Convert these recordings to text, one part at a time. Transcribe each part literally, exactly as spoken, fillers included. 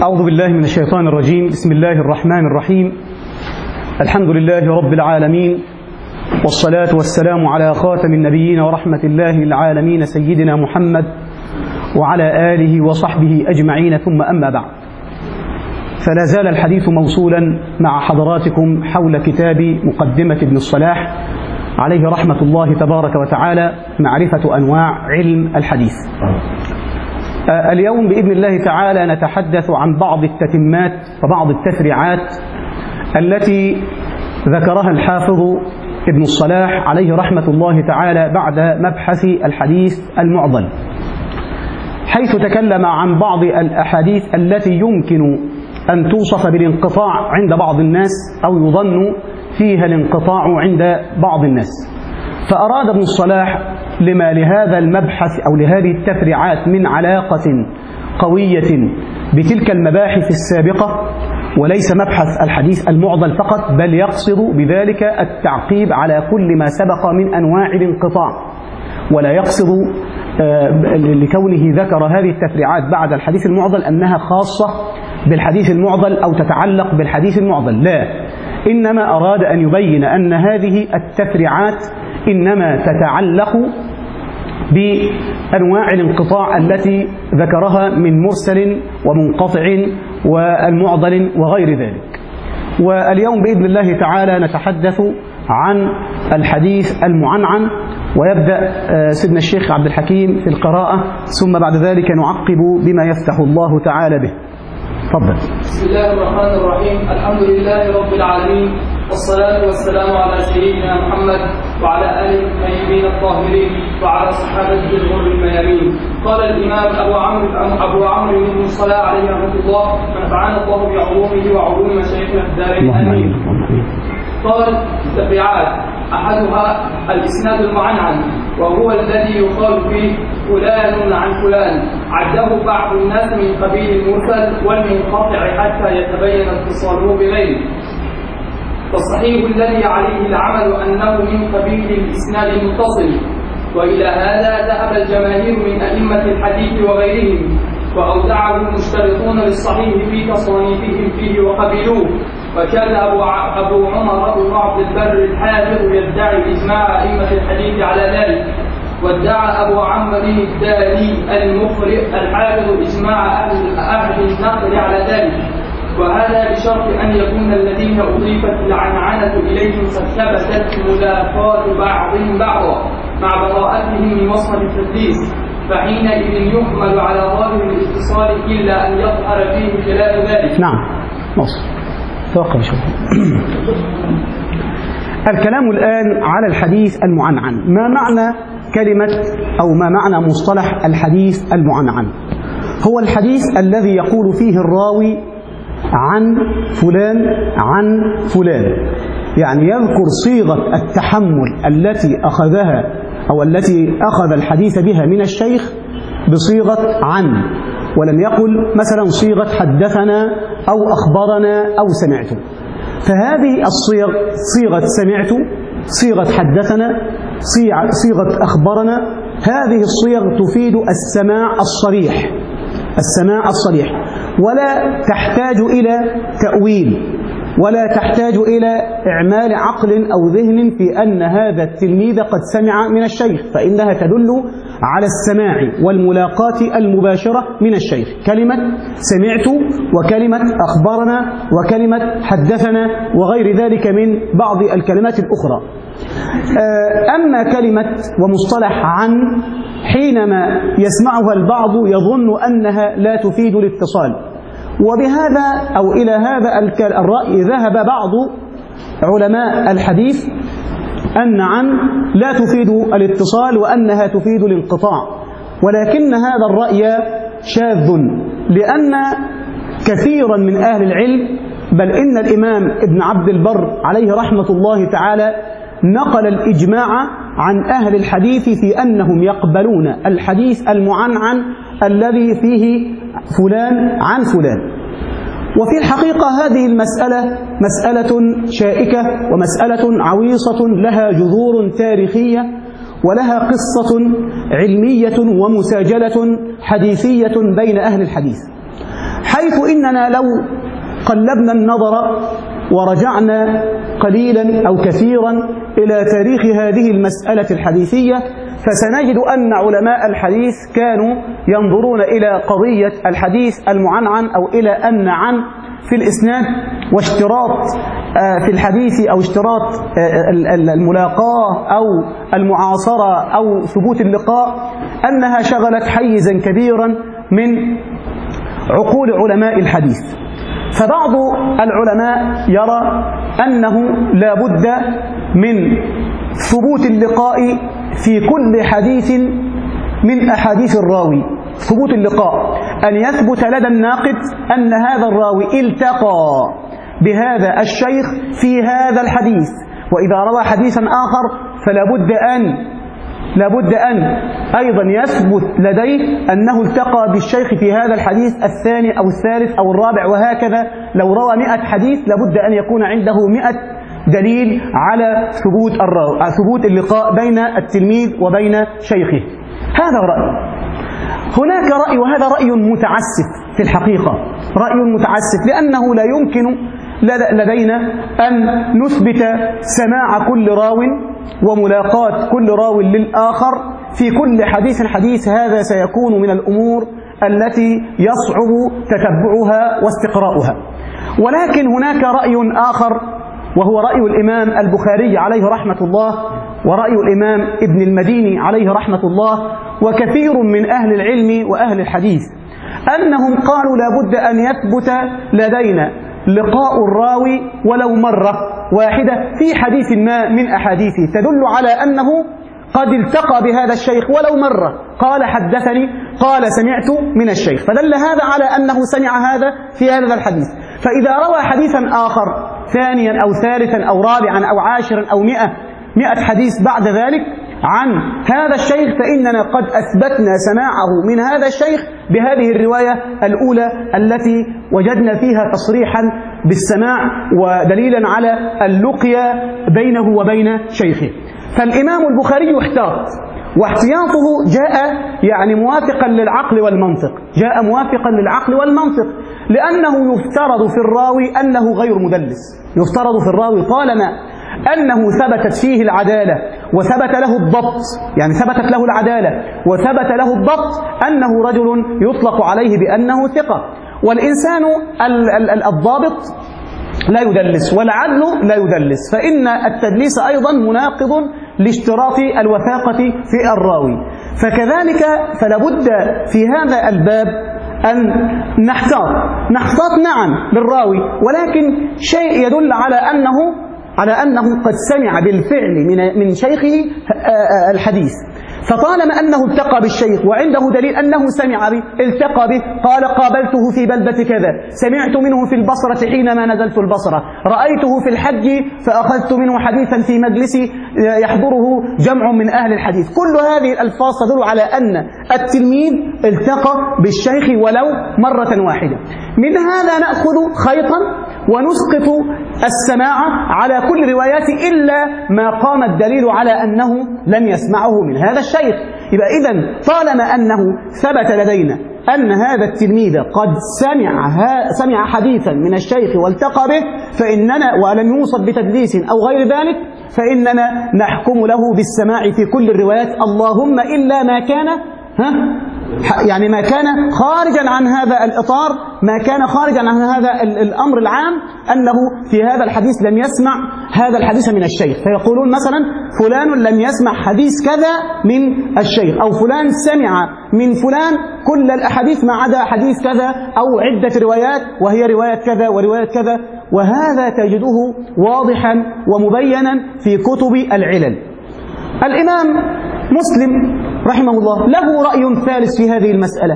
أعوذ بالله من الشيطان الرجيم. بسم الله الرحمن الرحيم. الحمد لله رب العالمين، والصلاة والسلام على خاتم النبيين ورحمة الله العالمين سيدنا محمد وعلى آله وصحبه أجمعين، ثم أما بعد، فلا زال الحديث موصولا مع حضراتكم حول كتاب مقدمة ابن الصلاح عليه رحمة الله تبارك وتعالى، معرفة أنواع علم الحديث. اليوم بإذن الله تعالى نتحدث عن بعض التتمات وبعض التفريعات التي ذكرها الحافظ ابن الصلاح عليه رحمة الله تعالى بعد مبحث الحديث المعضل، حيث تكلم عن بعض الأحاديث التي يمكن أن توصف بالانقطاع عند بعض الناس أو يظن فيها الانقطاع عند بعض الناس. فأراد ابن الصلاح لما لهذا المبحث أو لهذه التفريعات من علاقة قوية بتلك المباحث السابقة، وليس مبحث الحديث المعضل فقط، بل يقصد بذلك التعقيب على كل ما سبق من أنواع الانقطاع، ولا يقصد لكونه ذكر هذه التفريعات بعد الحديث المعضل أنها خاصة بالحديث المعضل أو تتعلق بالحديث المعضل، لا، إنما أراد أن يبين أن هذه التفريعات إنما تتعلق بأنواع الانقطاع التي ذكرها من مرسل ومنقطع والمعضل وغير ذلك. واليوم بإذن الله تعالى نتحدث عن الحديث المعنعن، ويبدأ سيدنا الشيخ عبد الحكيم في القراءة، ثم بعد ذلك نعقب بما يفتح الله تعالى به. تفضل. بسم الله الرحمن الرحيم. الحمد لله رب العالمين، والصلاة والسلام على سيدنا محمد وعلى آله الطيبين الطاهرين وعلى صحابته الغر الميامين. قال الإمام أبو عمرو أبو عمرو بن الصلاح عليه رحمة الله، ونفعنا الله بعلومه وعلوم مشايخنا في الدارين آمين. قال تفريعات، أحدها الإسناد المعنعن، وهو الذي يقال فيه فلان عن فلان، عده بعض الناس من قبيل المرسل والمنقطع حتى يتبين اتصاله بغيره. والصحيح الذي عليه العمل أنه من قبيل الإسناد المتصل، وإلى هذا ذهب الجماهير من أئمة الحديث وغيرهم، وأودعه المشترطون للصحيح في تصانيفهم فيه وقبلوه. وكان أبو, ع... أبو عمر بن عبد البر الحافظ يدعي إجماع أئمة الحديث على ذلك، وادعى أبو عمرو الداني المقرئ الحافظ إجماع أهل, أهل النقل على ذلك، وهذا بشرط أن يكون الذين أضيفت العنعنة إليهم قد ثبتت ملاقاة بعضهم بعضا مع براءتهم من وصمة التدليس، فحينئذ يحمل على ظاهر الاتصال إلا أن يظهر فيه خلاف ذلك. نعم، مصر توقف شوي. الكلام الآن على الحديث المعنعن. ما معنى كلمة أو ما معنى مصطلح الحديث المعنعن؟ هو الحديث الذي يقول فيه الراوي عن فلان عن فلان، يعني يذكر صيغة التحمل التي أخذها أو التي أخذ الحديث بها من الشيخ بصيغة عن، ولم يقل مثلا صيغة حدثنا أو أخبرنا أو سمعت. فهذه الصيغ، صيغة سمعت، صيغة حدثنا، صيغة أخبرنا، هذه الصيغ تفيد السماع الصريح، السماع الصريح، ولا تحتاج إلى تأويل، ولا تحتاج إلى إعمال عقل أو ذهن في أن هذا التلميذ قد سمع من الشيخ، فإنها تدل على السماع والملاقاة المباشرة من الشيخ. كلمة سمعت وكلمة أخبرنا وكلمة حدثنا وغير ذلك من بعض الكلمات الأخرى. أما كلمة ومصطلح عن، حينما يسمعها البعض يظن أنها لا تفيد الاتصال، وبهذا أو إلى هذا الرأي ذهب بعض علماء الحديث أن عن لا تفيد الاتصال وأنها تفيد الانقطاع، ولكن هذا الرأي شاذ، لأن كثيرا من أهل العلم، بل إن الإمام ابن عبد البر عليه رحمة الله تعالى نقل الإجماع عن أهل الحديث في أنهم يقبلون الحديث المعنعن الذي فيه فلان عن فلان. وفي الحقيقة هذه المسألة مسألة شائكة ومسألة عويصة لها جذور تاريخية ولها قصة علمية ومساجلة حديثية بين أهل الحديث. حيث إننا لو قلبنا النظر ورجعنا قليلا أو كثيرا إلى تاريخ هذه المسألة الحديثية فسنجد أن علماء الحديث كانوا ينظرون إلى قضية الحديث المعنعن أو إلى أن عن في الإسناد واشتراط في الحديث أو اشتراط الملاقاة أو المعاصرة أو ثبوت اللقاء أنها شغلت حيزا كبيرا من عقول علماء الحديث. فبعض العلماء يرى أنه لا بد من ثبوت اللقاء في كل حديث من أحاديث الراوي، ثبوت اللقاء أن يثبت لدى الناقد أن هذا الراوي التقى بهذا الشيخ في هذا الحديث، وإذا روى حديثا آخر فلا بد أن لابد أن أيضا يثبت لديه أنه التقى بالشيخ في هذا الحديث الثاني أو الثالث أو الرابع، وهكذا لو روى مئة حديث لابد أن يكون عنده مئة دليل على ثبوت الراوي، ثبوت اللقاء بين التلميذ وبين شيخه. هذا رأي. هناك رأي، وهذا رأي متعسف في الحقيقة، رأي متعسف، لأنه لا يمكن لدينا أن نثبت سماع كل راو وملاقاة كل راو للآخر في كل حديث حديث. هذا سيكون من الأمور التي يصعب تتبعها واستقراؤها. ولكن هناك رأي آخر، وهو رأي الإمام البخاري عليه رحمة الله، ورأي الإمام ابن المديني عليه رحمة الله، وكثير من أهل العلم وأهل الحديث، أنهم قالوا لا بد أن يثبت لدينا لقاء الراوي ولو مرة واحدة في حديث ما من أحاديثه تدل على أنه قد التقى بهذا الشيخ ولو مرة، قال حدثني، قال سمعت من الشيخ، فدل هذا على أنه سمع هذا في هذا الحديث. فإذا روى حديثا آخر ثانيا أو ثالثا أو رابعا أو عاشرا أو مئة مئة حديث بعد ذلك عن هذا الشيخ، فإننا قد أثبتنا سماعه من هذا الشيخ بهذه الرواية الأولى التي وجدنا فيها تصريحا بالسماع ودليلا على اللقيا بينه وبين شيخه. فالإمام البخاري احتاط، واحتياطه جاء يعني موافقا للعقل والمنطق، جاء موافقا للعقل والمنطق، لأنه يفترض في الراوي أنه غير مدلس، يفترض في الراوي طالما أنه ثبتت فيه العدالة وثبت له الضبط، يعني ثبتت له العدالة وثبت له الضبط، أنه رجل يطلق عليه بأنه ثقة. والإنسان الضابط لا يدلس والعدل لا يدلس، فإن التدليس أيضا مناقض لاشتراط الوثاقة في الراوي. فكذلك فلابد في هذا الباب أن نحتاط نحتاط نعم للراوي، ولكن شيء يدل على أنه على أنه قد سمع بالفعل من من شيخه الحديث. فطالما أنه التقى بالشيخ وعنده دليل أنه سمع به، التقى به، قال قابلته في بلدة كذا، سمعت منه في البصرة حينما نزلت البصرة، رأيته في الحج فأخذت منه حديثا في مجلس يحضره جمع من أهل الحديث. كل هذه الألفاظ تدل على أن التلميذ التقى بالشيخ ولو مرة واحدة. من هذا نأخذ خيطا ونسقط السماع على كل روايات إلا ما قام الدليل على أنه لم يسمعه من هذا الشيخ. يبقى إذن طالما أنه ثبت لدينا أن هذا التلميذ قد سمع سمع حديثا من الشيخ والتقى به، فإننا ولم يوصف بتدليس أو غير ذلك، فإننا نحكم له بالسماع في كل الروايات، اللهم إلا ما كان ها يعني ما كان خارجا عن هذا الإطار، ما كان خارجا عن هذا الأمر العام، أنه في هذا الحديث لم يسمع هذا الحديث من الشيخ، فيقولون مثلا فلان لم يسمع حديث كذا من الشيخ، أو فلان سمع من فلان كل الأحاديث ما عدا حديث كذا، أو عدة روايات وهي رواية كذا ورواية كذا. وهذا تجده واضحا ومبينا في كتب العلل. الإمام مسلم رحمه الله له رأي ثالث في هذه المسألة،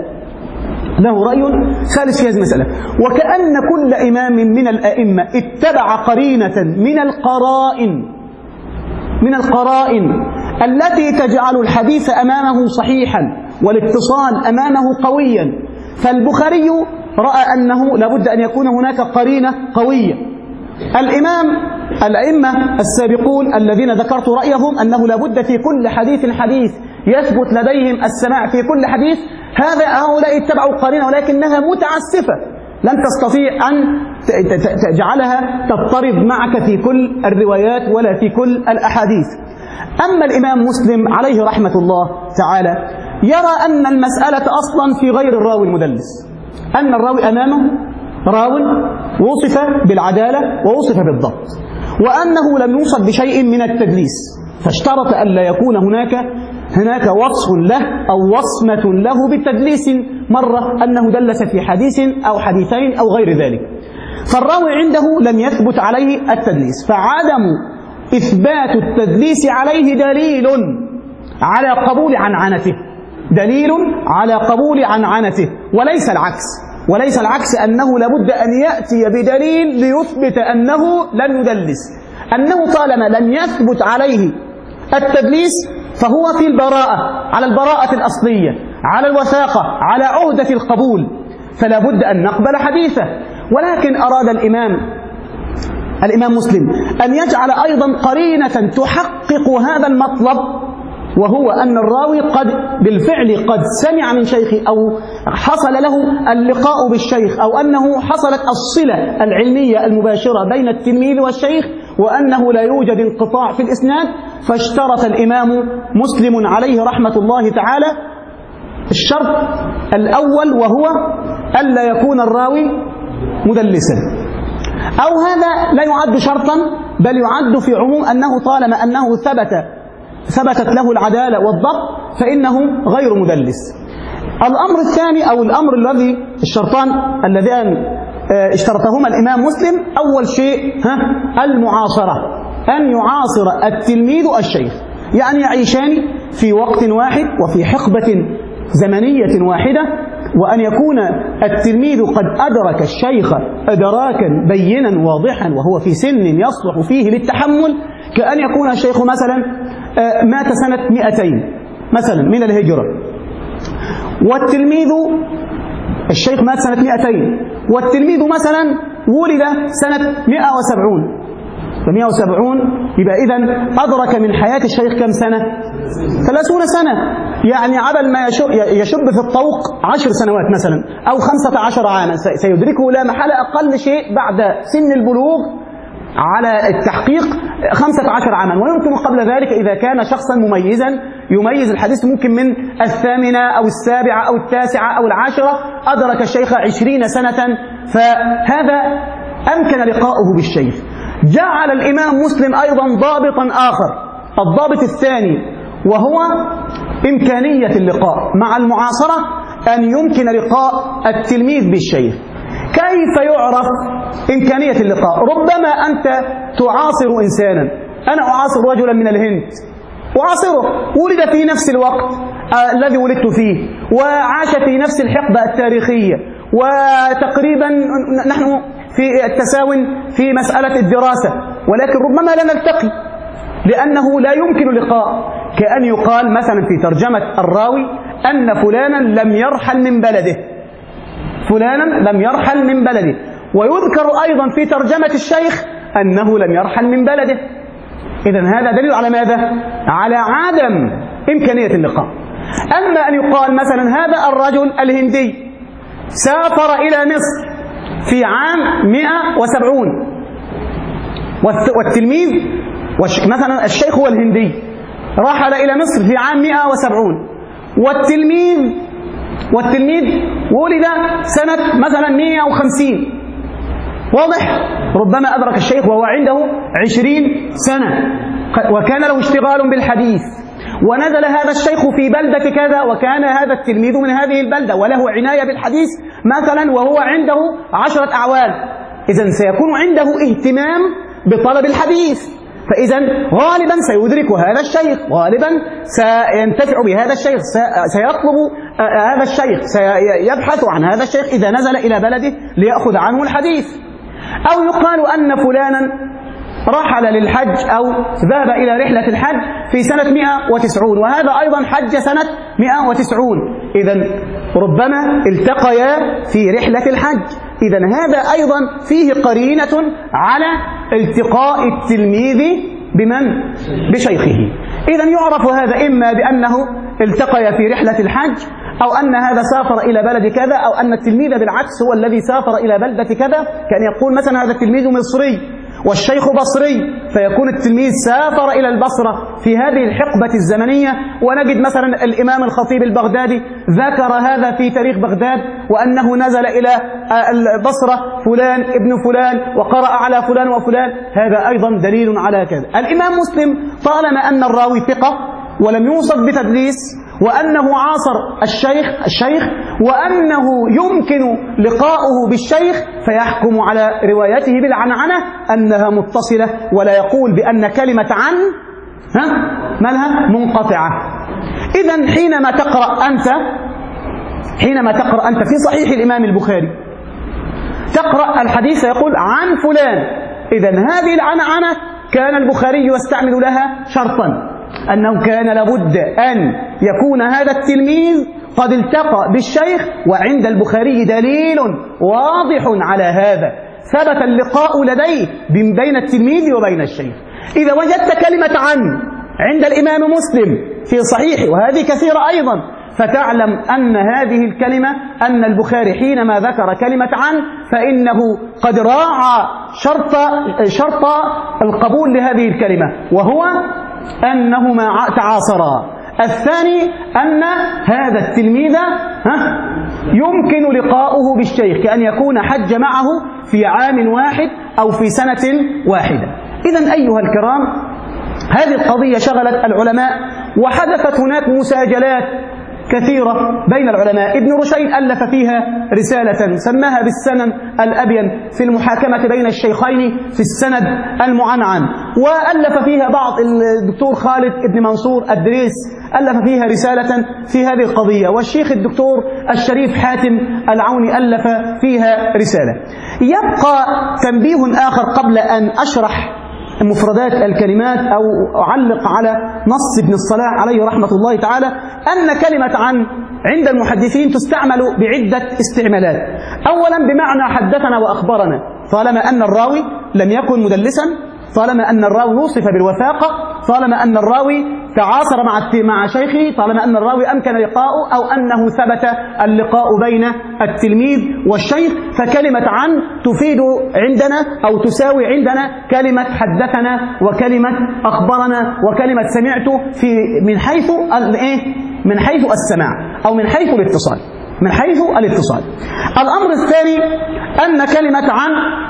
له رأي ثالث في هذه المسألة، وكأن كل إمام من الأئمة اتبع قرينة من القرائن من القرائن التي تجعل الحديث أمامه صحيحا والاتصال أمامه قويا. فالبخاري رأى أنه لابد أن يكون هناك قرينة قوية. الإمام الأئمة السابقون الذين ذكرت رأيهم أنه لابد في كل حديث حديث يثبت لديهم السماع في كل حديث، هذا هؤلاء اتبعوا قرينة ولكنها متعسفة، لن تستطيع أن تجعلها تضطرب معك في كل الروايات ولا في كل الأحاديث. أما الإمام مسلم عليه رحمة الله تعالى يرى أن المسألة أصلا في غير الراوي المدلس، أن الراوي أمامه راوي وصف بالعدالة ووصف بالضبط، وأنه لم يوصف بشيء من التدليس، فاشترط أن لا يكون هناك هناك وصف له أو وصمة له بالتدليس مرة أنه دلس في حديث أو حديثين أو غير ذلك. فالراوي عنده لم يثبت عليه التدليس، فعدم إثبات التدليس عليه دليل على قبول عنعنته، دليل على قبول عنعنته، وليس العكس، وليس العكس أنه لابد أن يأتي بدليل ليثبت أنه لم يدلس. أنه طالما لم يثبت عليه التدليس فهو في البراءة، على البراءة الأصلية، على الوثاقة، على عهدة القبول، فلا بد أن نقبل حديثه. ولكن أراد الإمام الإمام مسلم أن يجعل أيضا قرينة تحقق هذا المطلب، وهو أن الراوي قد بالفعل قد سمع من شيخ أو حصل له اللقاء بالشيخ، أو أنه حصلت الصلة العلمية المباشرة بين التلميذ والشيخ، وأنه لا يوجد انقطاع في الإسناد. فاشترط الإمام مسلم عليه رحمة الله تعالى الشرط الأول، وهو ألا يكون الراوي مدلسا، أو هذا لا يعد شرطا بل يعد في عموم أنه طالما أنه ثبت ثبتت له العدالة والضبط فإنه غير مدلس. الأمر الثاني أو الأمر الذي الشرطان اللذان اشترطهما الإمام مسلم، أول شيء ها المعاصرة، أن يعاصر التلميذ الشيخ، يعني يعيشان في وقت واحد وفي حقبة زمنية واحدة، وأن يكون التلميذ قد أدرك الشيخ إدراكا بينا واضحا وهو في سن يصلح فيه للتحمل، كأن يكون الشيخ مثلا مات سنة مئتين مثلا من الهجرة، والتلميذ الشيخ مات سنة مئتين، والتلميذ مثلا ولد سنة مئة وسبعين، فمئة وسبعين يبقى إذن أدرك من حياة الشيخ كم سنة؟ ثلاثون سنة، يعني عبل ما يشب في الطوق عشر سنوات مثلا أو خمسة عشر عاما، سيدركه لا محالة أقل شيء بعد سن البلوغ على التحقيق خمسة عشر عاما. ويمكن قبل ذلك إذا كان شخصا مميزا يميز الحديث ممكن من الثامنة أو السابعة أو التاسعة أو العاشرة أدرك الشيخ عشرين سنة، فهذا أمكن لقاؤه بالشيخ. جعل الإمام مسلم أيضا ضابطا آخر، الضابط الثاني، وهو إمكانية اللقاء مع المعاصرة، أن يمكن لقاء التلميذ بالشيخ. كيف يعرف إمكانية اللقاء؟ ربما أنت تعاصر إنسانا، أنا أعاصر رجلا من الهند، أعاصره ولد في نفس الوقت آه الذي ولدت فيه، وعاش في نفس الحقبة التاريخية، وتقريبا نحن في التساون في مسألة الدراسة، ولكن ربما لا نلتقي لأنه لا يمكن لقاء. كأن يقال مثلا في ترجمة الراوي أن فلانا لم يرحل من بلده، فلانا لم يرحل من بلده، ويذكر أيضا في ترجمة الشيخ أنه لم يرحل من بلده. إذن هذا دليل على ماذا؟ على عدم إمكانية اللقاء. أما أن يقال مثلا هذا الرجل الهندي سافر إلى مصر في عام مئة وسبعين، والتلميذ مثلا الشيخ هو الهندي رحل إلى مصر في عام مئة وسبعين، والتلميذ والتلميذ ولد سنة مثلا مئة وخمسين، واضح؟ ربما أدرك الشيخ وهو عنده عشرين سنة وكان له اشتغال بالحديث، ونزل هذا الشيخ في بلدة كذا، وكان هذا التلميذ من هذه البلدة وله عناية بالحديث مثلا وهو عنده عشرة أعوام، إذن سيكون عنده اهتمام بطلب الحديث، فإذا غالبا سيدرك هذا الشيخ، غالبا سينتفع بهذا الشيخ، سيطلب هذا الشيخ، سيبحث عن هذا الشيخ إذا نزل إلى بلده ليأخذ عنه الحديث. أو يقال أن فلانا رحل للحج أو ذهب إلى رحلة الحج في سنة مئة وتسعين، وهذا أيضا حج سنة مئة وتسعين، إذن ربما التقيا في رحلة الحج. إذن هذا أيضا فيه قرينة على التقاء التلميذ بمن؟ بشيخه. إذن يعرف هذا إما بأنه التقيا في رحلة الحج، أو أن هذا سافر إلى بلد كذا، أو أن التلميذ بالعكس هو الذي سافر إلى بلدة كذا، كان يقول مثلا هذا التلميذ مصري والشيخ بصري، فيكون التلميذ سافر إلى البصرة في هذه الحقبة الزمنية. ونجد مثلا الإمام الخطيب البغدادي ذكر هذا في تاريخ بغداد، وأنه نزل إلى البصرة فلان ابن فلان وقرأ على فلان وفلان، هذا أيضا دليل على كذا. الإمام مسلم طالما أن الراوي ثقة ولم يوصف بتدليس، وأنه عاصر الشيخ الشيخ وأنه يمكن لقاؤه بالشيخ، فيحكم على روايته بالعنعنة أنها متصلة، ولا يقول بأن كلمة عن ها مالها منقطعة. إذن حينما تقرأ أنت حينما تقرأ أنت في صحيح الإمام البخاري تقرأ الحديث يقول عن فلان، إذن هذه العنعنة كان البخاري يستعمل لها شرطا، أنه كان لابد أن يكون هذا التلميذ قد التقى بالشيخ، وعند البخاري دليل واضح على هذا، ثبت اللقاء لديه بين التلميذ وبين الشيخ. إذا وجدت كلمة عن عند الإمام مسلم في صحيحه، وهذه كثيرة أيضا، فتعلم أن هذه الكلمة أن البخاري حينما ذكر كلمة عن فإنه قد راعى شرط شرط القبول لهذه الكلمة، وهو أنهما تعاصرا. الثاني أن هذا التلميذ يمكن لقاؤه بالشيخ، كأن يكون حج معه في عام واحد أو في سنة واحدة. إذن أيها الكرام، هذه القضية شغلت العلماء، وحدثت هناك مساجلات كثيرة بين العلماء. ابن رشيد ألف فيها رسالة سماها بالسنن الأبين في المحاكمة بين الشيخين في السند المعنعن، وألف فيها بعض الدكتور خالد بن منصور الدريس ألف فيها رسالة في هذه القضية، والشيخ الدكتور الشريف حاتم العوني ألف فيها رسالة. يبقى تنبيه آخر قبل أن أشرح مفردات الكلمات أو أعلق على نص ابن الصلاح عليه رحمة الله تعالى، أن كلمة عن عند المحدثين تستعمل بعدة استعمالات. أولا بمعنى حدثنا وأخبرنا، طالما أن الراوي لم يكن مدلسا، طالما أن الراوي وصف بالوثاقة، طالما أن الراوي تعاصر مع مع شيخه، طالما أن الراوي أمكن لقاؤه، أو أنه ثبت اللقاء بين التلميذ والشيخ، فكلمة عن تفيد عندنا أو تساوي عندنا كلمة حدثنا وكلمة أخبرنا وكلمة سمعت في من حيث الإيه؟ من حيث السماع أو من حيث الاتصال من حيث الاتصال. الأمر الثاني أن كلمة عن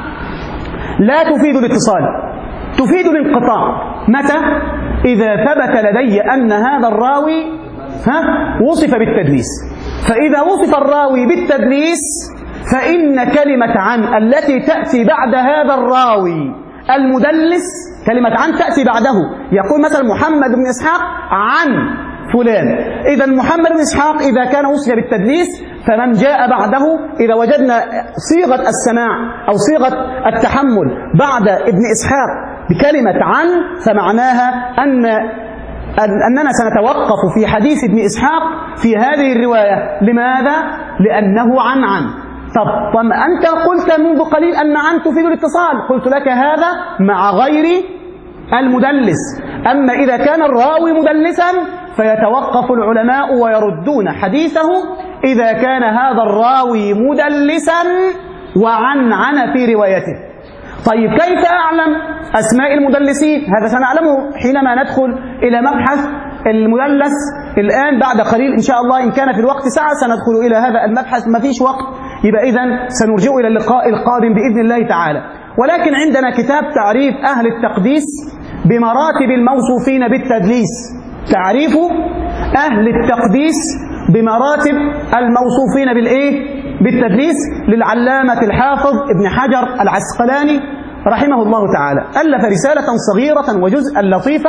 لا تفيد الاتصال، تفيد الانقطاع. متى؟ إذا ثبت لدي أن هذا الراوي ها وصف بالتدليس. فإذا وصف الراوي بالتدليس فإن كلمة عن التي تأتي بعد هذا الراوي المدلس، كلمة عن تأتي بعده، يقول مثلا محمد بن إسحاق عن فلان. إذا محمد بن إسحاق إذا كان وصف بالتدليس، فمن جاء بعده إذا وجدنا صيغة السماع أو صيغة التحمل بعد ابن إسحاق بكلمة عن، فمعناها أن أننا سنتوقف في حديث ابن إسحاق في هذه الرواية. لماذا؟ لأنه عن عن. طب, طب أنت قلت منذ قليل أن عن تفيد الاتصال، قلت لك هذا مع غير المدلس. أما إذا كان الراوي مدلسا فيتوقف العلماء ويردون حديثه إذا كان هذا الراوي مدلسا وعن عن في روايته. طيب كيف أعلم أسماء المدلسين؟ هذا سنعلمه حينما ندخل إلى مبحث المدلس الآن بعد قليل إن شاء الله. إن كان في الوقت ساعة سندخل إلى هذا المبحث، ما فيش وقت يبقى إذن سنرجع إلى اللقاء القادم بإذن الله تعالى. ولكن عندنا كتاب تعريف أهل التقديس بمراتب الموصوفين بالتدليس، تعريف أهل التقديس بمراتب الموصوفين بالإيه؟ بالتدليس، للعلامة الحافظ ابن حجر العسقلاني رحمه الله تعالى. ألف رسالة صغيرة وجزءا لطيفا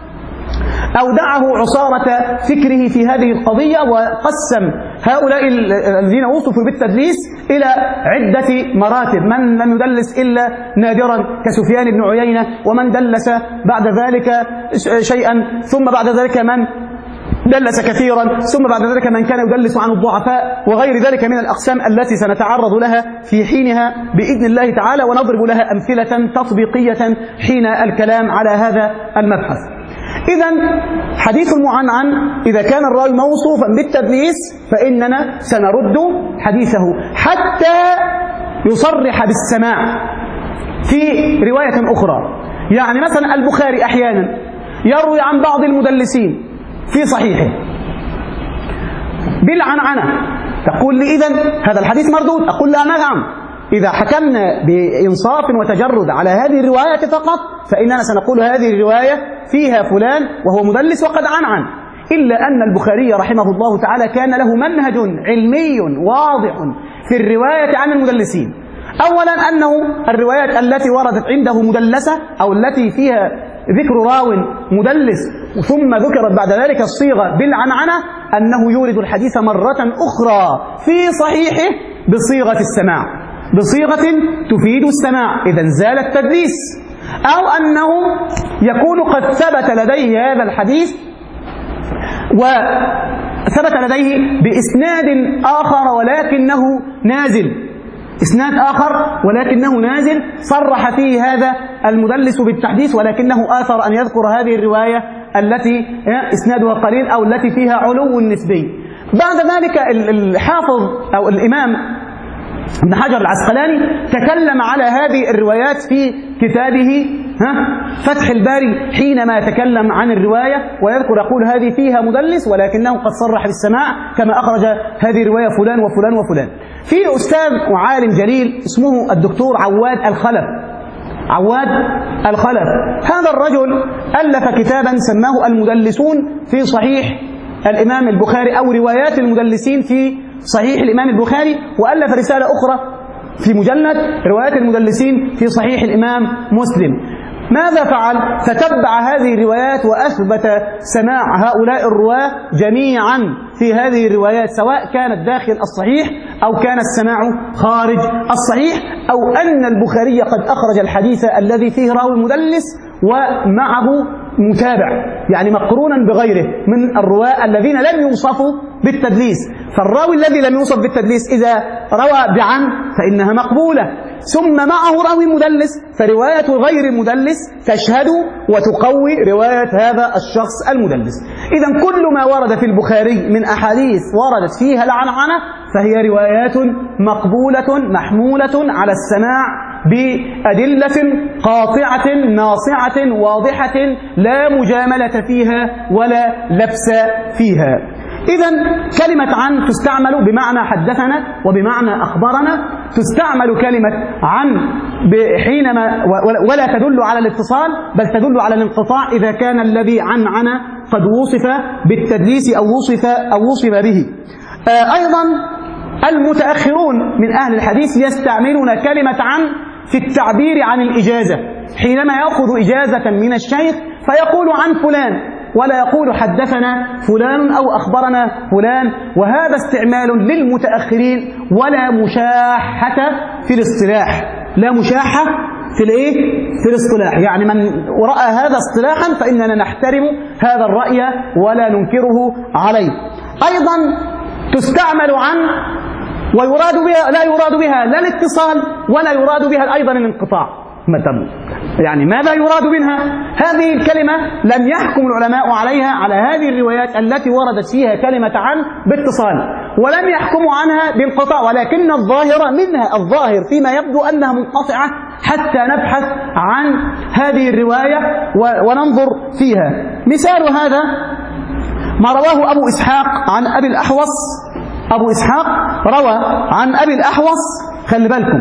أودعه عصارة فكره في هذه القضية، وقسم هؤلاء الذين وصفوا بالتدليس إلى عدة مراتب: من لم يدلس إلا نادرا كسفيان بن عيينة، ومن دلس بعد ذلك شيئا، ثم بعد ذلك من دلس كثيرا، ثم بعد ذلك من كان يدلس عن الضعفاء، وغير ذلك من الأقسام التي سنتعرض لها في حينها بإذن الله تعالى، ونضرب لها أمثلة تطبيقية حين الكلام على هذا المبحث. إذن حديث المعنعن إذا كان الراوي موصوفا بالتدليس فإننا سنرد حديثه حتى يصرح بالسماع في رواية أخرى. يعني مثلا البخاري أحيانا يروي عن بعض المدلسين في صحيحه بالعنعنة، تقول لي إذن هذا الحديث مردود؟ أقول لا نعم، إذا حكمنا بإنصاف وتجرد على هذه الرواية فقط فإننا سنقول هذه الرواية فيها فلان وهو مدلس وقد عنعن. إلا أن البخاري رحمه الله تعالى كان له منهج علمي واضح في الرواية عن المدلسين. أولا أنه الروايات التي وردت عنده مدلسة أو التي فيها ذكر راو مدلس ثم ذكرت بعد ذلك الصيغة بالعنعنة أنه يورد الحديث مرة أخرى في صحيحه بصيغة السماع، بصيغة تفيد السماع، إذن زال التدليس. أو أنه يكون قد ثبت لديه هذا الحديث وثبت لديه بإسناد آخر ولكنه نازل، إسناد آخر ولكنه نازل صرح فيه هذا المدلس بالتحديث ولكنه آثر أن يذكر هذه الرواية التي إسنادها قليل أو التي فيها علو نسبي. بعد ذلك الحافظ أو الإمام ابن حجر العسقلاني تكلم على هذه الروايات في كتابه ها فتح الباري حينما يتكلم عن الرواية ويذكر يقول هذه فيها مدلس ولكنه قد صرح بالسماع كما أخرج هذه الرواية فلان وفلان وفلان. في أستاذ وعالم جليل اسمه الدكتور عواد الخلف، عواد الخلف هذا الرجل ألف كتابا سماه المدلسون في صحيح الإمام البخاري أو روايات المدلسين في صحيح الإمام البخاري، وألف رسالة أخرى في مجلد روايات المدلسين في صحيح الإمام مسلم. ماذا فعل؟ فتبع هذه الروايات وأثبت سماع هؤلاء الرواة جميعا في هذه الروايات سواء كانت داخل الصحيح أو كان السماع خارج الصحيح، أو أن البخاري قد أخرج الحديث الذي فيه راوي مدلس ومعه متابع يعني مقرونا بغيره من الرواة الذين لم يوصفوا بالتدليس. فالراوي الذي لم يوصف بالتدليس إذا روى بعن فإنها مقبولة، ثم معه راوي مدلس فرواية غير المدلس تشهد وتقوي رواية هذا الشخص المدلس. إذن كل ما ورد في البخاري من أحاديث وردت فيها العنعنة فهي روايات مقبولة محمولة على السماع بأدلة قاطعة ناصعة واضحة لا مجاملة فيها ولا لبس فيها. إذن كلمة عن تستعمل بمعنى حدثنا وبمعنى أخبرنا، تستعمل كلمة عن حينما ولا تدل على الاتصال بل تدل على الانقطاع إذا كان الذي عن عن قد وصف بالتدليس أو وصف أو وصف به. أيضا المتأخرون من أهل الحديث يستعملون كلمة عن في التعبير عن الإجازة، حينما يأخذ إجازة من الشيخ فيقول عن فلان ولا يقول حدثنا فلان أو أخبرنا فلان، وهذا استعمال للمتأخرين ولا مشاحة في الاصطلاح، لا مشاحة في الايه في الاصطلاح، يعني من رأى هذا اصطلاحا فإننا نحترم هذا الرأي ولا ننكره عليه. أيضا تستعمل عن ويراد بها لا يراد بها لا الاتصال ولا يراد بها أيضا الانقطاع. يعني ماذا يراد منها؟ هذه الكلمة لم يحكم العلماء عليها على هذه الروايات التي وردت فيها كلمة عن باتصال، ولم يحكموا عنها بانقطاع، ولكن الظاهر منها الظاهر فيما يبدو أنها منقطعة حتى نبحث عن هذه الرواية وننظر فيها. مثال هذا ما رواه أبو إسحاق عن أبي الأحوص. أبو إسحاق روى عن أبي الأحوص، خلي بالكم،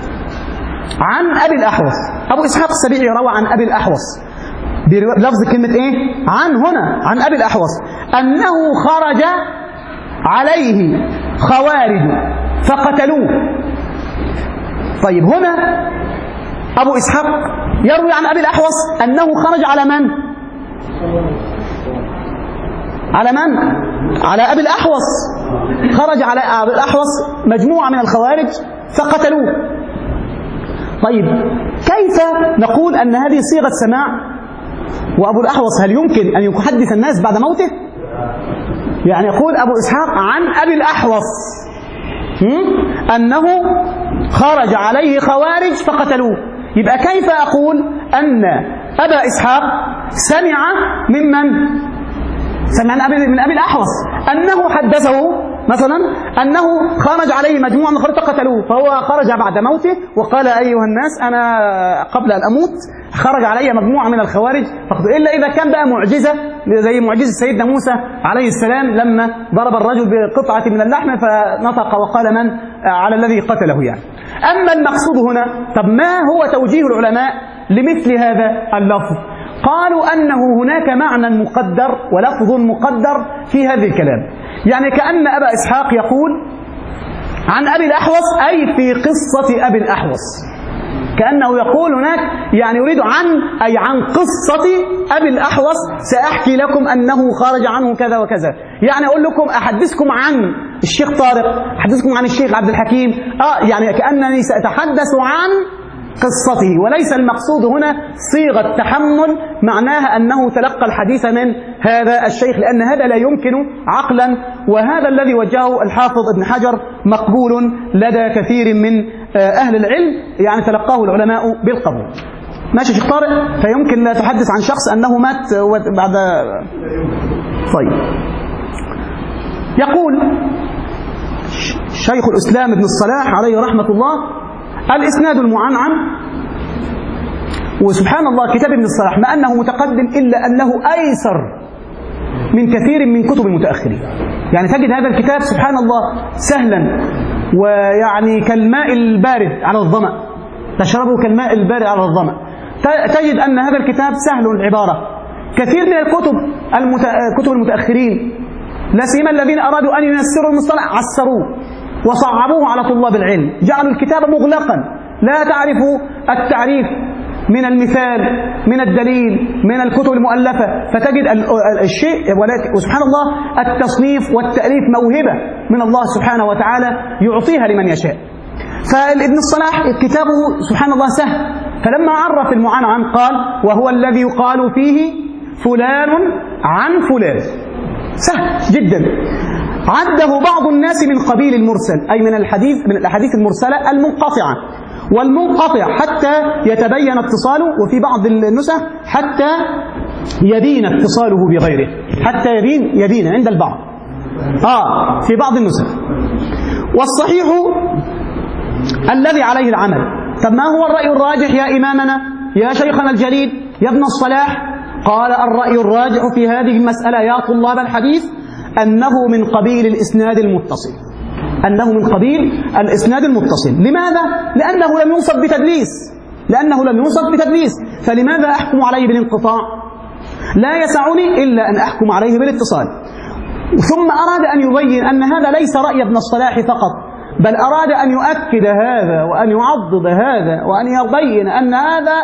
عن أبي الأحوص. أبو إسحاق السبيعي روى عن أبي الأحوص بلفظ كلمة إيه؟ عن هنا عن أبي الأحوص أنه خرج عليه خوارج فقتلوه. طيب هنا أبو إسحاق يروي عن أبي الأحوص أنه خرج على من؟ على من؟ على أبي الأحوص، خرج على أبي الأحوص مجموعة من الخوارج فقتلوه. طيب كيف نقول أن هذه صيغة سماع وأبو الأحوص هل يمكن أن يحدث الناس بعد موته؟ يعني يقول أبو إسحاق عن أبي الأحوص أنه خرج عليه خوارج فقتلوه، يبقى كيف أقول أن أبا إسحاق سمع ممن سمع من أبي, من أبي الأحوص أنه حدثه مثلا أنه خرج عليه مجموعة من الخلق قتلوه، فهو خرج بعد موته وقال أيها الناس أنا قبل أن أموت خرج علي مجموعة من الخوارج فقط. إلا إذا كان بقى معجزة زي معجزة سيدنا موسى عليه السلام لما ضرب الرجل بقطعة من اللحم فنطق وقال من على الذي قتله يعني. أما المقصود هنا، طب ما هو توجيه العلماء لمثل هذا اللفظ؟ قالوا أنه هناك معنى مقدر ولفظ مقدر في هذا الكلام، يعني كأن أبا إسحاق يقول عن أبي الأحوص أي في قصة أبي الأحوص، كأنه يقول هناك يعني يريد عن أي عن قصة أبي الأحوص سأحكي لكم أنه خرج عنه كذا وكذا، يعني أقول لكم أحدثكم عن الشيخ طارق، أحدثكم عن الشيخ عبد الحكيم، آه يعني كأنني سأتحدث عن قصته، وليس المقصود هنا صيغة تحمل معناها أنه تلقى الحديث من هذا الشيخ، لأن هذا لا يمكن عقلا، وهذا الذي وجهه الحافظ ابن حجر مقبول لدى كثير من أهل العلم، يعني تلقاه العلماء بالقبول. ماشي شيخ طارق؟ فيمكن لا تحدث عن شخص أنه مات بعد. طيب، يقول شيخ الإسلام ابن الصلاح عليه رحمة الله الإسناد المعنعن، وسبحان الله كتاب ابن الصلاح ما أنه متقدم إلا أنه أيسر من كثير من كتب المتأخرين، يعني تجد هذا الكتاب سبحان الله سهلا ويعني كالماء البارد على الظمأ، تشربه كالماء البارد على الظمأ، تجد أن هذا الكتاب سهل العبارة. كثير من الكتب المت... كتب المتأخرين لا سيما الذين أرادوا أن ييسروا المصطلح عسروه وصعبوه على طلاب العلم، جعلوا الكتاب مغلقا لا تعرف التعريف من المثال من الدليل من الكتب المؤلفة، فتجد الشيء، ولكن وسبحان الله التصنيف والتأليف موهبة من الله سبحانه وتعالى يعطيها لمن يشاء. فابن الصلاح كتابه سبحان الله سهل، فلما عرف المعنعن قال وهو الذي يقال فيه فلان عن فلان، سهل جدا. عده بعض الناس من قبيل المرسل، أي من الحديث من الأحاديث المرسلة المنقطعة، والمنقطع حتى يتبين اتصاله، وفي بعض النسخ حتى يبين اتصاله بغيره، حتى يبين يبين عند البعض آه في بعض النسخ. والصحيح الذي عليه العمل. طب ما هو الرأي الراجح يا إمامنا يا شيخنا الجليل يا ابن الصلاح؟ قال الرأي الراجح في هذه المسألة يا طلاب الحديث أنه من قبيل الإسناد المتصل، أنه من قبيل الإسناد المتصل. لماذا؟ لأنه لم يوصف بتدليس، لأنه لم يوصف بتدليس، فلماذا أحكم عليه بالانقطاع؟ لا يسعني إلا أن أحكم عليه بالاتصال. ثم أراد أن يبين أن هذا ليس رأي ابن الصلاح فقط، بل أراد أن يؤكد هذا وأن يعضد هذا وأن يبين أن هذا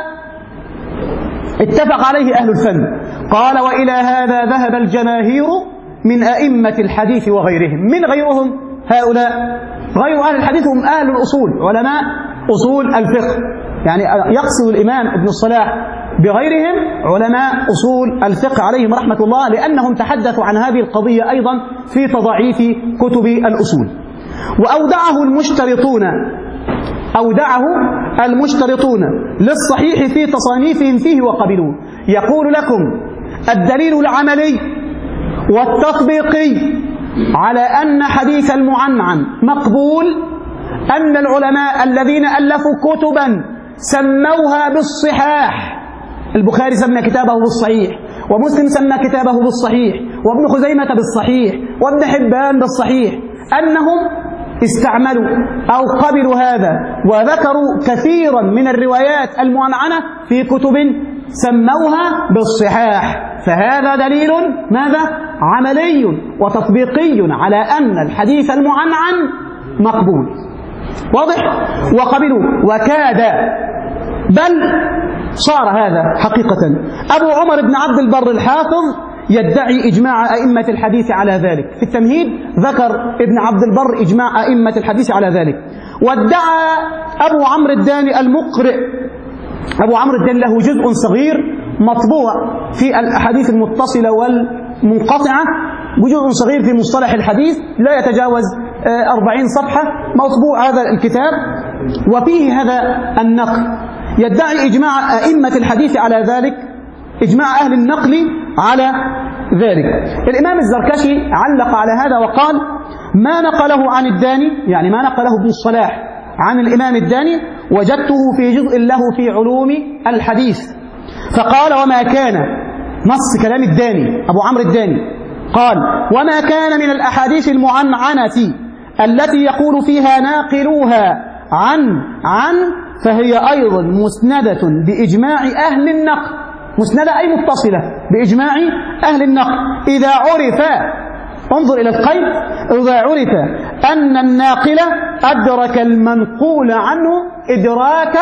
اتفق عليه أهل الفن. قال وإلى هذا ذهب الجماهير من أئمة الحديث وغيرهم. من غيرهم هؤلاء؟ غير أهل الحديث هم أهل الأصول، علماء أصول الفقه، يعني يقصد الإمام ابن الصلاح بغيرهم علماء أصول الفقه عليهم رحمة الله، لأنهم تحدثوا عن هذه القضية أيضا في تضعيف كتب الأصول. وأودعه المشترطون أودعه المشترطون للصحيح في تصانيفهم فيه وقبلوه. يقول لكم الدليل العملي والتطبيقي على أن حديث المعنعن مقبول أن العلماء الذين ألفوا كتبا سموها بالصحاح، البخاري سمى كتابه بالصحيح، ومسلم سمى كتابه بالصحيح، وابن خزيمة بالصحيح، وابن حبان بالصحيح، أنهم استعملوا أو قبلوا هذا وذكروا كثيرا من الروايات المعنعنة في كتب سموها بالصحاح. فهذا دليل ماذا؟ عملي وتطبيقي على أن الحديث المعنعن مقبول. واضح؟ وقبلوا وكاد بل صار هذا حقيقة. أبو عمر بن عبد البر الحافظ يدعي إجماع أئمة الحديث على ذلك، في التمهيد ذكر ابن عبد البر إجماع أئمة الحديث على ذلك. وادعى أبو عمرو الداني المقرئ، أبو عمرو الداني له جزء صغير مطبوع في الأحاديث المتصلة والمنقطعة، جزء صغير في مصطلح الحديث لا يتجاوز أربعين صفحة، مطبوع هذا الكتاب وفيه هذا النقل. يدعي إجماع أئمة الحديث على ذلك إجماع أهل النقل على ذلك. الإمام الزركشي علق على هذا وقال: ما نقله عن الداني، يعني ما نقله ابن الصلاح عن الإمام الداني، وجدته في جزء له في علوم الحديث. فقال: وما كان، نص كلام الداني أبو عمرو الداني، قال: وما كان من الأحاديث المعنعنة التي يقول فيها ناقلوها عن عن فهي أيضا مسندة بإجماع أهل النقل، مسندة أي متصلة بإجماع أهل النقل، إذا عرف، انظر إلى القيد، إذا عرف أن الناقل أدرك المنقول عنه إدراكا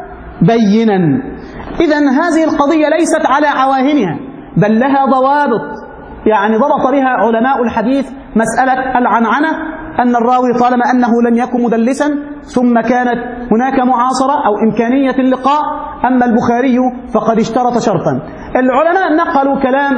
بينا. إذن هذه القضية ليست على عواهنها، بل لها ضوابط، يعني ضبط بها علماء الحديث مسألة العنعنة، أن الراوي طالما أنه لم يكن مدلسا ثم كانت هناك معاصرة أو إمكانية اللقاء. أما البخاري فقد اشترط شرطا. العلماء نقلوا كلام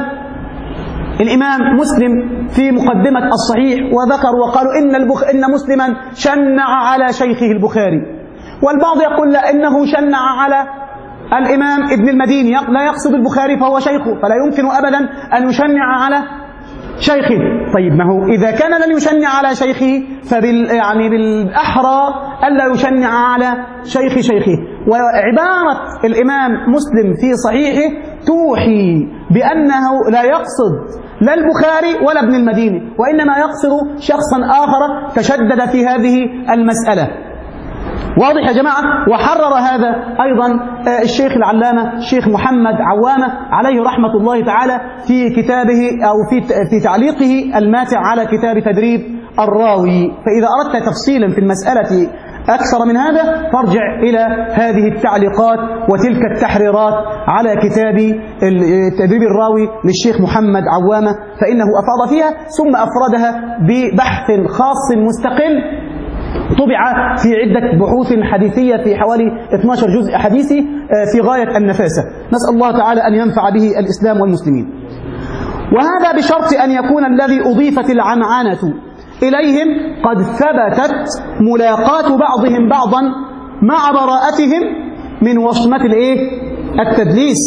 الإمام مسلم في مقدمة الصحيح وذكروا وقالوا إن, البخ... إن مسلما شنع على شيخه البخاري، والبعض يقول لا، إنه شنع على الإمام ابن المديني، لا يقصد البخاري فهو شيخه، فلا يمكن أبدا أن يشنع على شيخه. طيب ما هو إذا كان لن يشنع على شيخه فبال يعني بالأحرى ألا يشنع على شيخ شيخه. وعبارة الإمام مسلم في صحيحه توحي بأنه لا يقصد لا البخاري ولا ابن المديني، وإنما يقصد شخصا آخر تشدد في هذه المسألة. واضح يا جماعة؟ وحرر هذا أيضا الشيخ العلامة الشيخ محمد عوامة عليه رحمة الله تعالى في كتابه أو في في تعليقه الماتع على كتاب تدريب الراوي. فإذا أردت تفصيلا في المسألة أكثر من هذا فارجع إلى هذه التعليقات وتلك التحريرات على كتاب تدريب الراوي للشيخ محمد عوامة، فإنه أفاض فيها ثم أفردها ببحث خاص مستقل طبع في عدة بحوث حديثية في حوالي اثني عشر جزء حديثي في غاية النفاسة. نسأل الله تعالى أن ينفع به الإسلام والمسلمين. وهذا بشرط أن يكون الذي أضيفت العنعنة إليهم قد ثبتت ملاقاة بعضهم بعضا مع براءتهم من وصمة الإيه؟ التدليس.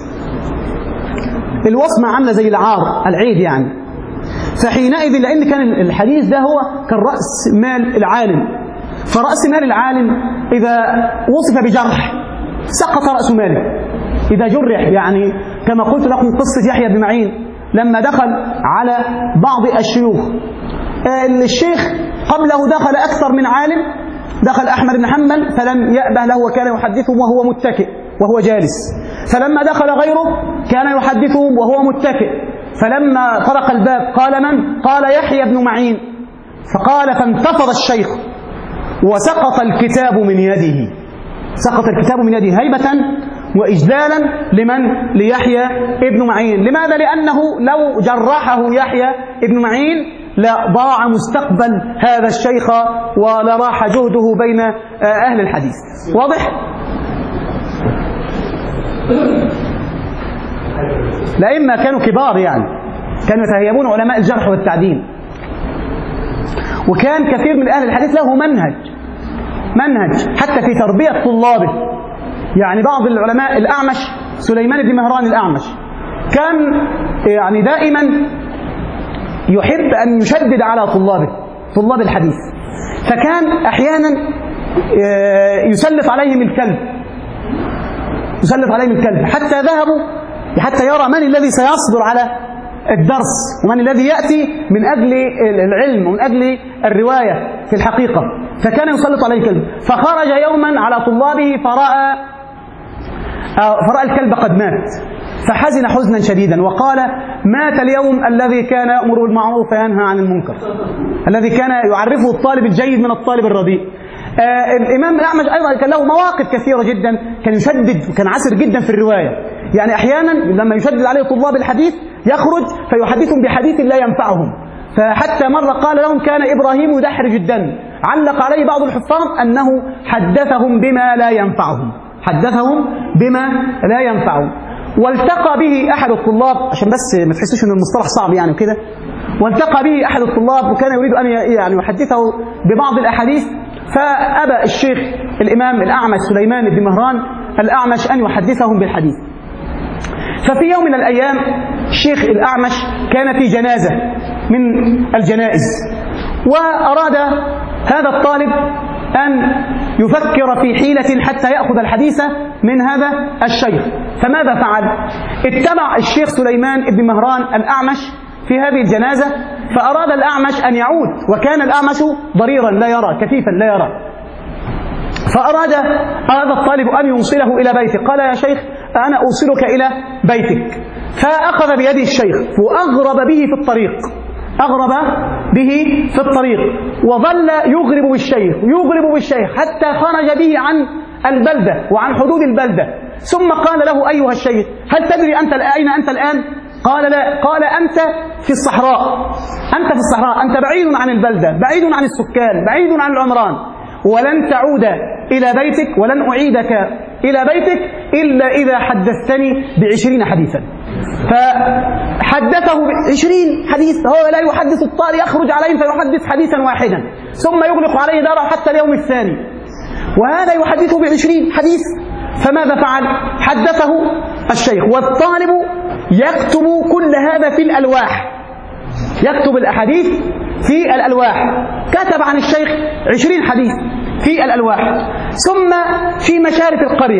الوصمة عاملة زي العار، العيب يعني. فحينئذ لأن كان الحديث ده هو كان رأس مال العالم، فرأس مال العالم إذا وصف بجرح سقط رأس ماله. إذا جرح، يعني كما قلت لكم قصة يحيى بن معين لما دخل على بعض الشيوخ، الشيخ قبله دخل أكثر من عالم، دخل أحمد بن حنبل فلم يأبه له وكان يحدثهم وهو متكئ وهو جالس، فلما دخل غيره كان يحدثهم وهو متكئ، فلما طرق الباب قال من؟ قال يحيى بن معين، فقال فانتفض الشيخ وسقط الكتاب من يده، سقط الكتاب من يده هيبة وإجلالا لمن؟ ليحيى ابن معين. لماذا؟ لأنه لو جرحه يحيى ابن معين لضاع مستقبل هذا الشيخ ولراح جهده بين أهل الحديث. واضح؟ لأئمة كانوا كبار، يعني كانوا يتهيبون علماء الجرح والتعديل، وكان كثير من أهل الحديث له منهج منهج حتى في تربية طلابه. يعني بعض العلماء، الأعمش سليمان بن مهران الأعمش، كان يعني دائما يحب أن يشدد على طلابه طلاب الحديث، فكان أحيانا يسلط عليهم الكلب يسلط عليهم الكلب حتى ذهبوا حتى يرى من الذي سيصبر على الدرس ومن الذي يأتي من أجل العلم ومن أجل الرواية في الحقيقة، فكان يسلط عليه الكلب. فخرج يوما على طلابه فرأى فرأى الكلب قد مات، فحزن حزنا شديدا وقال مات اليوم الذي كان يأمر بالمعروف وينهى عن المنكر، الذي كان يعرفه الطالب الجيد من الطالب الرديء. آه الإمام الأعمش أيضا كان له مواقف كثيرة جدا، كان يشدد، كان عسر جدا في الرواية. يعني أحيانا لما يشدد عليه طلاب الحديث يخرج فيحدثهم بحديث لا ينفعهم، فحتى مرة قال لهم كان إبراهيم يدحرج الدم، علق عليه بعض الحفاظ أنه حدثهم بما لا ينفعهم حدثهم بما لا ينفعهم. والتقى به أحد الطلاب، عشان بس ما تحسوش أن المصطلح صعب يعني وكده، والتقى به أحد الطلاب وكان يريد أن يعني يحدثه ببعض الأحاديث، فأبى الشيخ الإمام الأعمش سليمان بن مهران الأعمش أن يحدثهم بالحديث. ففي يوم من الأيام الشيخ الأعمش كان في جنازة من الجنائز، وأراد هذا الطالب أن يفكر في حيلة حتى يأخذ الحديث من هذا الشيخ. فماذا فعل؟ اتبع الشيخ سليمان بن مهران الأعمش في هذه الجنازة، فأراد الأعمش أن يعود، وكان الأعمش ضريرا لا يرى، كفيفا لا يرى، فأراد هذا الطالب أن يوصله إلى بيته. قال يا شيخ أنا أوصلك إلى بيتك. فأخذ بيد الشيخ وأغرب به في الطريق، أغرب به في الطريق وظل يغرب بالشيخ يغرب بالشيخ حتى خرج به عن البلدة وعن حدود البلدة. ثم قال له أيها الشيخ هل تدري أنت أين أنت الآن؟ قال لا. قال أنت في الصحراء، أنت في الصحراء، أنت بعيد عن البلدة، بعيد عن السكان، بعيد عن العمران، ولن تعود إلى بيتك ولن أعيدك إلى بيتك إلا إذا حدثتني بعشرين حديثا. فحدثه بعشرين حديث، هو لا يحدث الطالب، يخرج عليه فيحدث حديثا واحدا ثم يغلق عليه داره حتى اليوم الثاني، وهذا يحدثه بعشرين حديث. فماذا فعل؟ حدثه الشيخ، والطالب يكتب كل هذا في الألواح، يكتب الأحاديث في الألواح. كتب عن الشيخ عشرين حديث في الألواح. ثم في مشارف القرية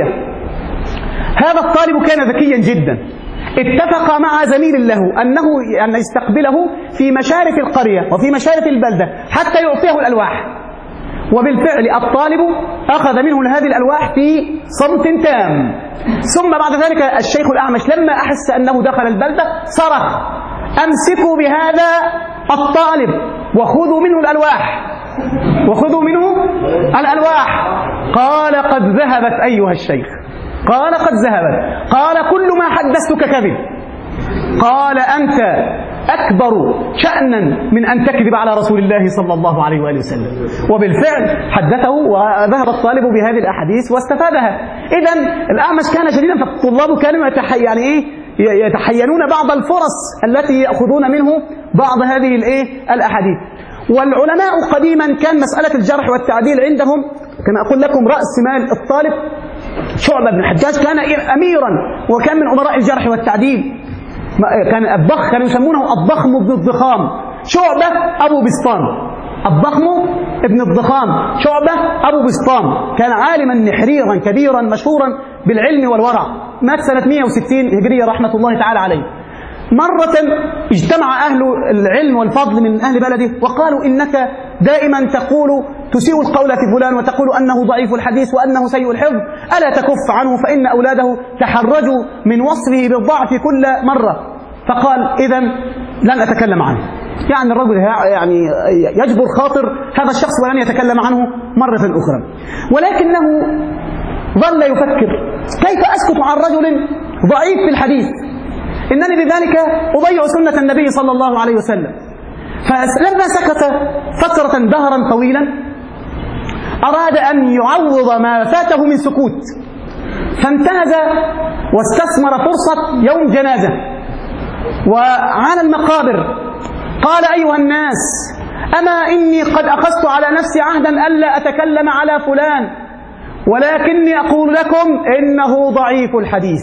هذا الطالب كان ذكيا جدا، اتفق مع زميل له أنه أن يستقبله في مشارف القرية وفي مشارف البلدة حتى يعطيه الألواح. وبالفعل الطالب أخذ منه هذه الألواح في صمت تام. ثم بعد ذلك الشيخ الأعمش لما أحس أنه دخل البلدة صرخ أمسكوا بهذا الطالب وخذوا منه الألواح، وخذوا منه الألواح. قال قد ذهبت أيها الشيخ، قال قد ذهبت. قال كل ما حدثتك كذب. قال أنت أكبر شأنا من أن تكذب على رسول الله صلى الله عليه وآله وسلم. وبالفعل حدثه وذهب الطالب بهذه الأحاديث واستفادها. إذن الأعمش كان شديدا، فالطلاب كانوا يتحي يعني إيه يتحينون بعض الفرص التي يأخذون منه بعض هذه الإيه الأحاديث. والعلماء قديما كان مسألة الجرح والتعديل عندهم كما أقول لكم رأس مال الطالب. شعبة بن الحجاج كان أميرا وكان من أمراء الجرح والتعديل، كان الضخ كانوا يسمونه الضخم ابن الضخام. شعبة أبو بسطام، الضخم ابن الضخام شعبة أبو بسطام، كان عالما نحريرا كبيرا مشهورا بالعلم والورع، مات سنة مئة وستين هجرية رحمة الله تعالى عليه. مرة اجتمع أهل العلم والفضل من أهل بلده وقالوا إنك دائما تقول تسيء القول في فلان وتقول أنه ضعيف الحديث وأنه سيء الحفظ، ألا تكف عنه فإن أولاده تحرجوا من وصفه بالضعف كل مرة. فقال إذن لن أتكلم عنه. يعني الرجل يعني يجبر خاطر هذا الشخص ولن يتكلم عنه مرة أخرى. ولكنه ظل يفكر كيف أسكت عن رجل ضعيف في الحديث، إنني بذلك أضيع سنة النبي صلى الله عليه وسلم. فلما سكت فترة دهرا طويلا أراد أن يعوض ما فاته من سكوت، فانتهز واستثمر فرصة يوم جنازة وعلى المقابر قال أيها الناس أما إني قد أخذت على نفسي عهدا ألا أتكلم على فلان، ولكني أقول لكم إنه ضعيف الحديث.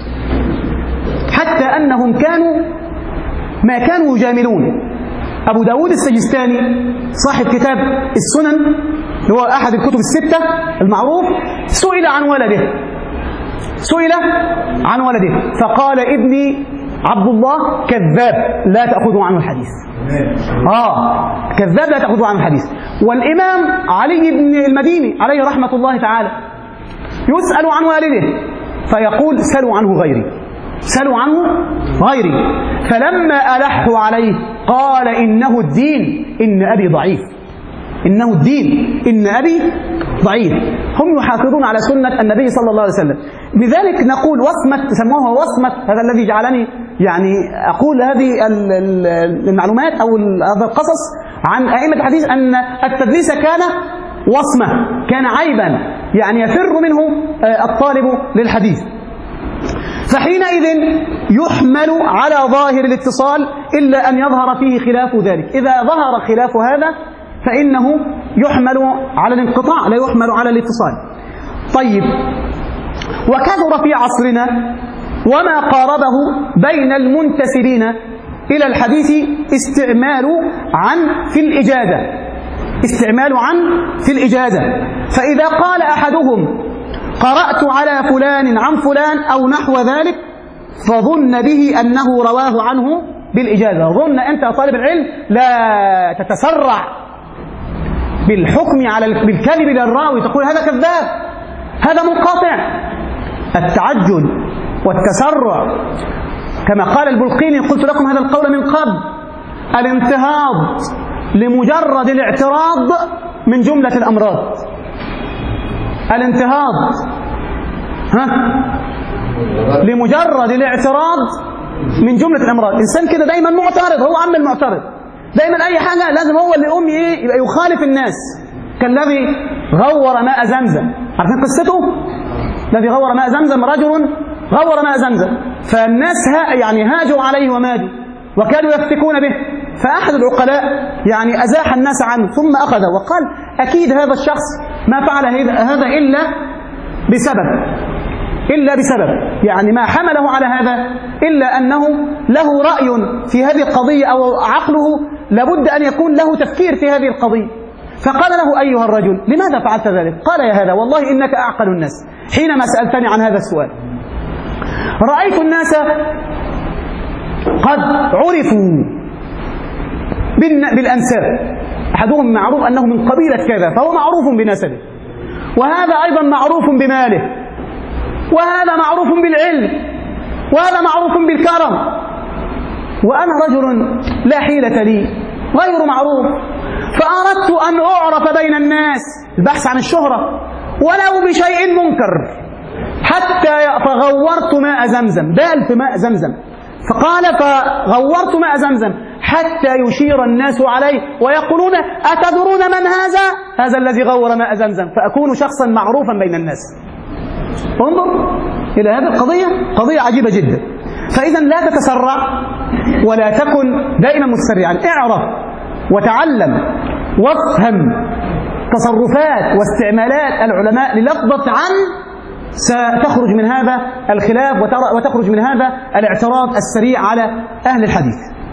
حتى أنهم كانوا ما كانوا يجاملون. أبو داود السجستاني صاحب كتاب السنن هو أحد الكتب الستة المعروف، سئل عن ولده سئل عن ولده فقال ابني عبد الله كذاب لا تأخذوا عنه الحديث. آه كذاب لا تأخذوا عنه الحديث. والإمام علي بن المديني عليه رحمة الله تعالى يسأل عن والده فيقول سلوا عنه غيري، سلوا عنه غيري. فلما ألحوا عليه قال إنه الدين إن أبي ضعيف، إنه الدين إن أبي ضعيف. هم يحافظون على سنة النبي صلى الله عليه وسلم. لذلك نقول وصمة، سموها وصمة، هذا الذي جعلني يعني أقول هذه المعلومات أو هذا القصص عن أئمة الحديث، أن التدليس كان وصمة، كان عيبا يعني يفر منه الطالب للحديث. فحينئذ يحمل على ظاهر الاتصال إلا أن يظهر فيه خلاف ذلك. إذا ظهر خلاف هذا فإنه يحمل على الانقطاع لا يحمل على الاتصال. طيب، وكثر في عصرنا وما قاربه بين المنتسبين إلى الحديث استعمال عن في الإجازة استعمال عن في الإجازة. فإذا قال أحدهم قرأت على فلان عن فلان أو نحو ذلك فظن به أنه رواه عنه بالإجازة. ظن أنت يا طالب العلم لا تتسرع بالحكم على بالكذب للراوي تقول هذا كذاب هذا منقطع. التعجل والتسرع كما قال البلقيني قلت لكم هذا القول من قبل، الانتهاض لمجرد الاعتراض من جملة الأمراض. الانتهاض ها لمجرد الاعتراض من جملة الأمراض. إنسان كده دايما معترض، هو عم المعترض دايما أي حاجة لازم هو اللي يقوم إيه يبقى يخالف الناس. كالذي غور ماء زمزم، عارفين قصته؟ الذي غور ماء زمزم رجل غور ماء زمزم فالناس ها يعني هاجوا عليه وماجوا وكانوا يفتكون به، فأحد العقلاء يعني أزاح الناس عنه ثم أخذه وقال أكيد هذا الشخص ما فعل هذا إلا بسبب إلا بسبب يعني ما حمله على هذا إلا أنه له رأي في هذه القضية أو عقله لابد أن يكون له تفكير في هذه القضية. فقال له أيها الرجل لماذا فعلت ذلك؟ قال يا هذا والله إنك أعقل الناس حينما سألتني عن هذا السؤال. رأيت الناس قد عرفوا بالأنساب، أحدهم معروف أنه من قبيلة كذا فهو معروف بنسبه، وهذا أيضا معروف بماله، وهذا معروف بالعلم، وهذا معروف بالكرم، وأنا رجل لا حيلة لي غير معروف، فأردت أن أعرف بين الناس البحث عن الشهرة ولو بشيء منكر حتى فغورت ماء زمزم، بالت ماء زمزم. فقال فغورت ماء زمزم حتى يشير الناس عليه ويقولون أتدرون من هذا؟ هذا الذي غور ماء زمزم، فأكون شخصا معروفا بين الناس. انظر إلى هذه القضية، قضية عجيبة جدا. فإذا لا تتسرع ولا تكن دائما متسرعا، اعرف وتعلم وافهم تصرفات واستعمالات العلماء للفظة عن، ستخرج من هذا الخلاف وتخرج من هذا الاعتراض السريع على أهل الحديث.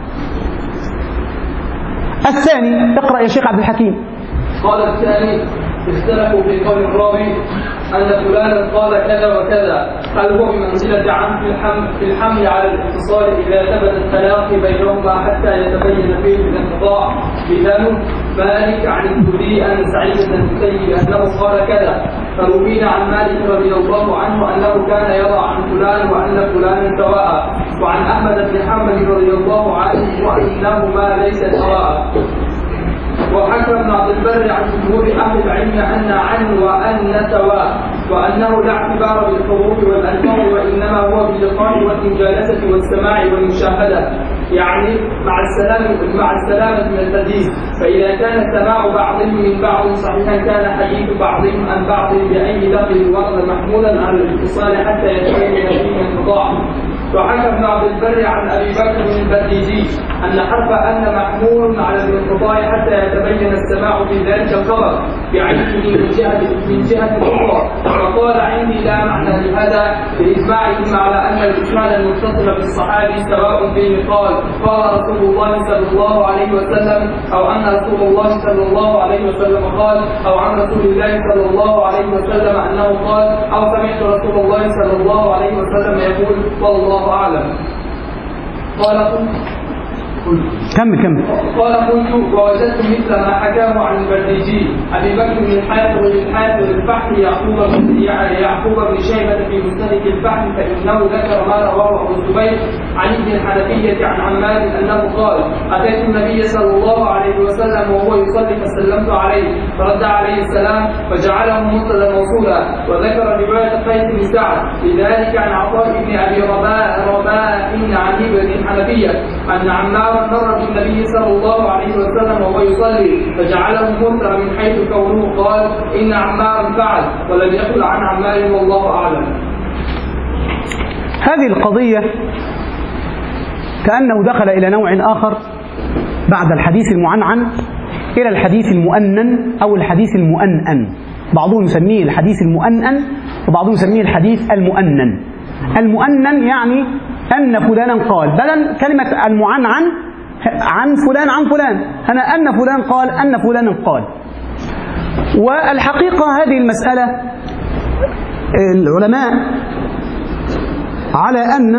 الثاني، اقرأ يا شيخ عبد الحكيم. قال الثاني اختلفوا في قول الراوي أن فلانا قال كذا وكذا، هل هو بمنزلة عن في الحمل, في الحمل على الاتصال إذا ثبت التلاقي بينهما حتى يتبين فيه الانقطاع؟ مثال مالك عن الزهري أن سعيد بن المسيب أنه قال كذا، فروينا عن مالك رضي الله عنه أنه كان يرى عن فلان وأن فلانا سواء، وعن أحمد بن حنبل رضي الله عنه وإنهما ليس سواء. وحكى ابن عبد البر عن جمهور أهل العلم أن عن وأن سواء، وأنه لا اعتبار بالحروف والألفاظ وإنما هو باللقاء والمجالسة والسماع والمشاهدة، يعني مع السلام مع السلامة من الحديث. فإذا كان سماع بعضهم من بعض صحيحا كان حديث بعضهم عن بعض بأي لفظ ورد محمولا على الاتصال حتى يتبين فيه الانقطاع. وحكى ابن عبد البر عن ابي بكر بن البرديجي ان حرف ان محمول على الانقطاع حتى يتبين السماع في ذلك الخبر بعينه من جهه من جهه اخرى، فقال عندي لا معنى لهذا باجماعهم على ان الاسناد المتصل بالصحابي سواء فيه قال قال رسول الله صلى الله عليه وسلم او ان رسول الله صلى الله عليه وسلم قال او عن رسول الله صلى الله عليه وسلم انه قال او سمعت رسول الله صلى الله عليه وسلم يقول والله أعلم. قال قلت كم كم قال قلت ووجدت مثل ما حكاه عن البرديجي ابي بكر بن الحارث الحارث الفحل يعقوب بن يعقوب بن شيبه في مستدرك الفحل، فانه ذكر ما رواه ابو الزبير عن ابن الحنفيه عن عمار انه قال اتيت النبي صلى الله عليه وسلم وهو يصلي فسلمت عليه فرد عليه السلام فجعله مصلا موصولا. وذكر روايه قيس بن سعد لذلك عن عطاء بن ابي رباح رباح عن ابن الحنفيه ان عمار مر بالنبي صلى الله عليه وسلم وهو يصلي فجعله منكرا من حيث كونه قال ان عمارا فعل ولم يقل عن عمار والله اعلم. هذه القضيه كانه دخل الى نوع اخر بعد الحديث المعنعن الى الحديث المؤنن او الحديث المؤنن. بعضهم يسميه الحديث المؤنن وبعضهم يسميه الحديث المؤنن. المؤنن يعني أن فلانا قال، بدل كلمة المعنعن عن فلان عن فلان، أنا أن فلان قال أن فلانا قال. والحقيقة هذه المسألة العلماء على أن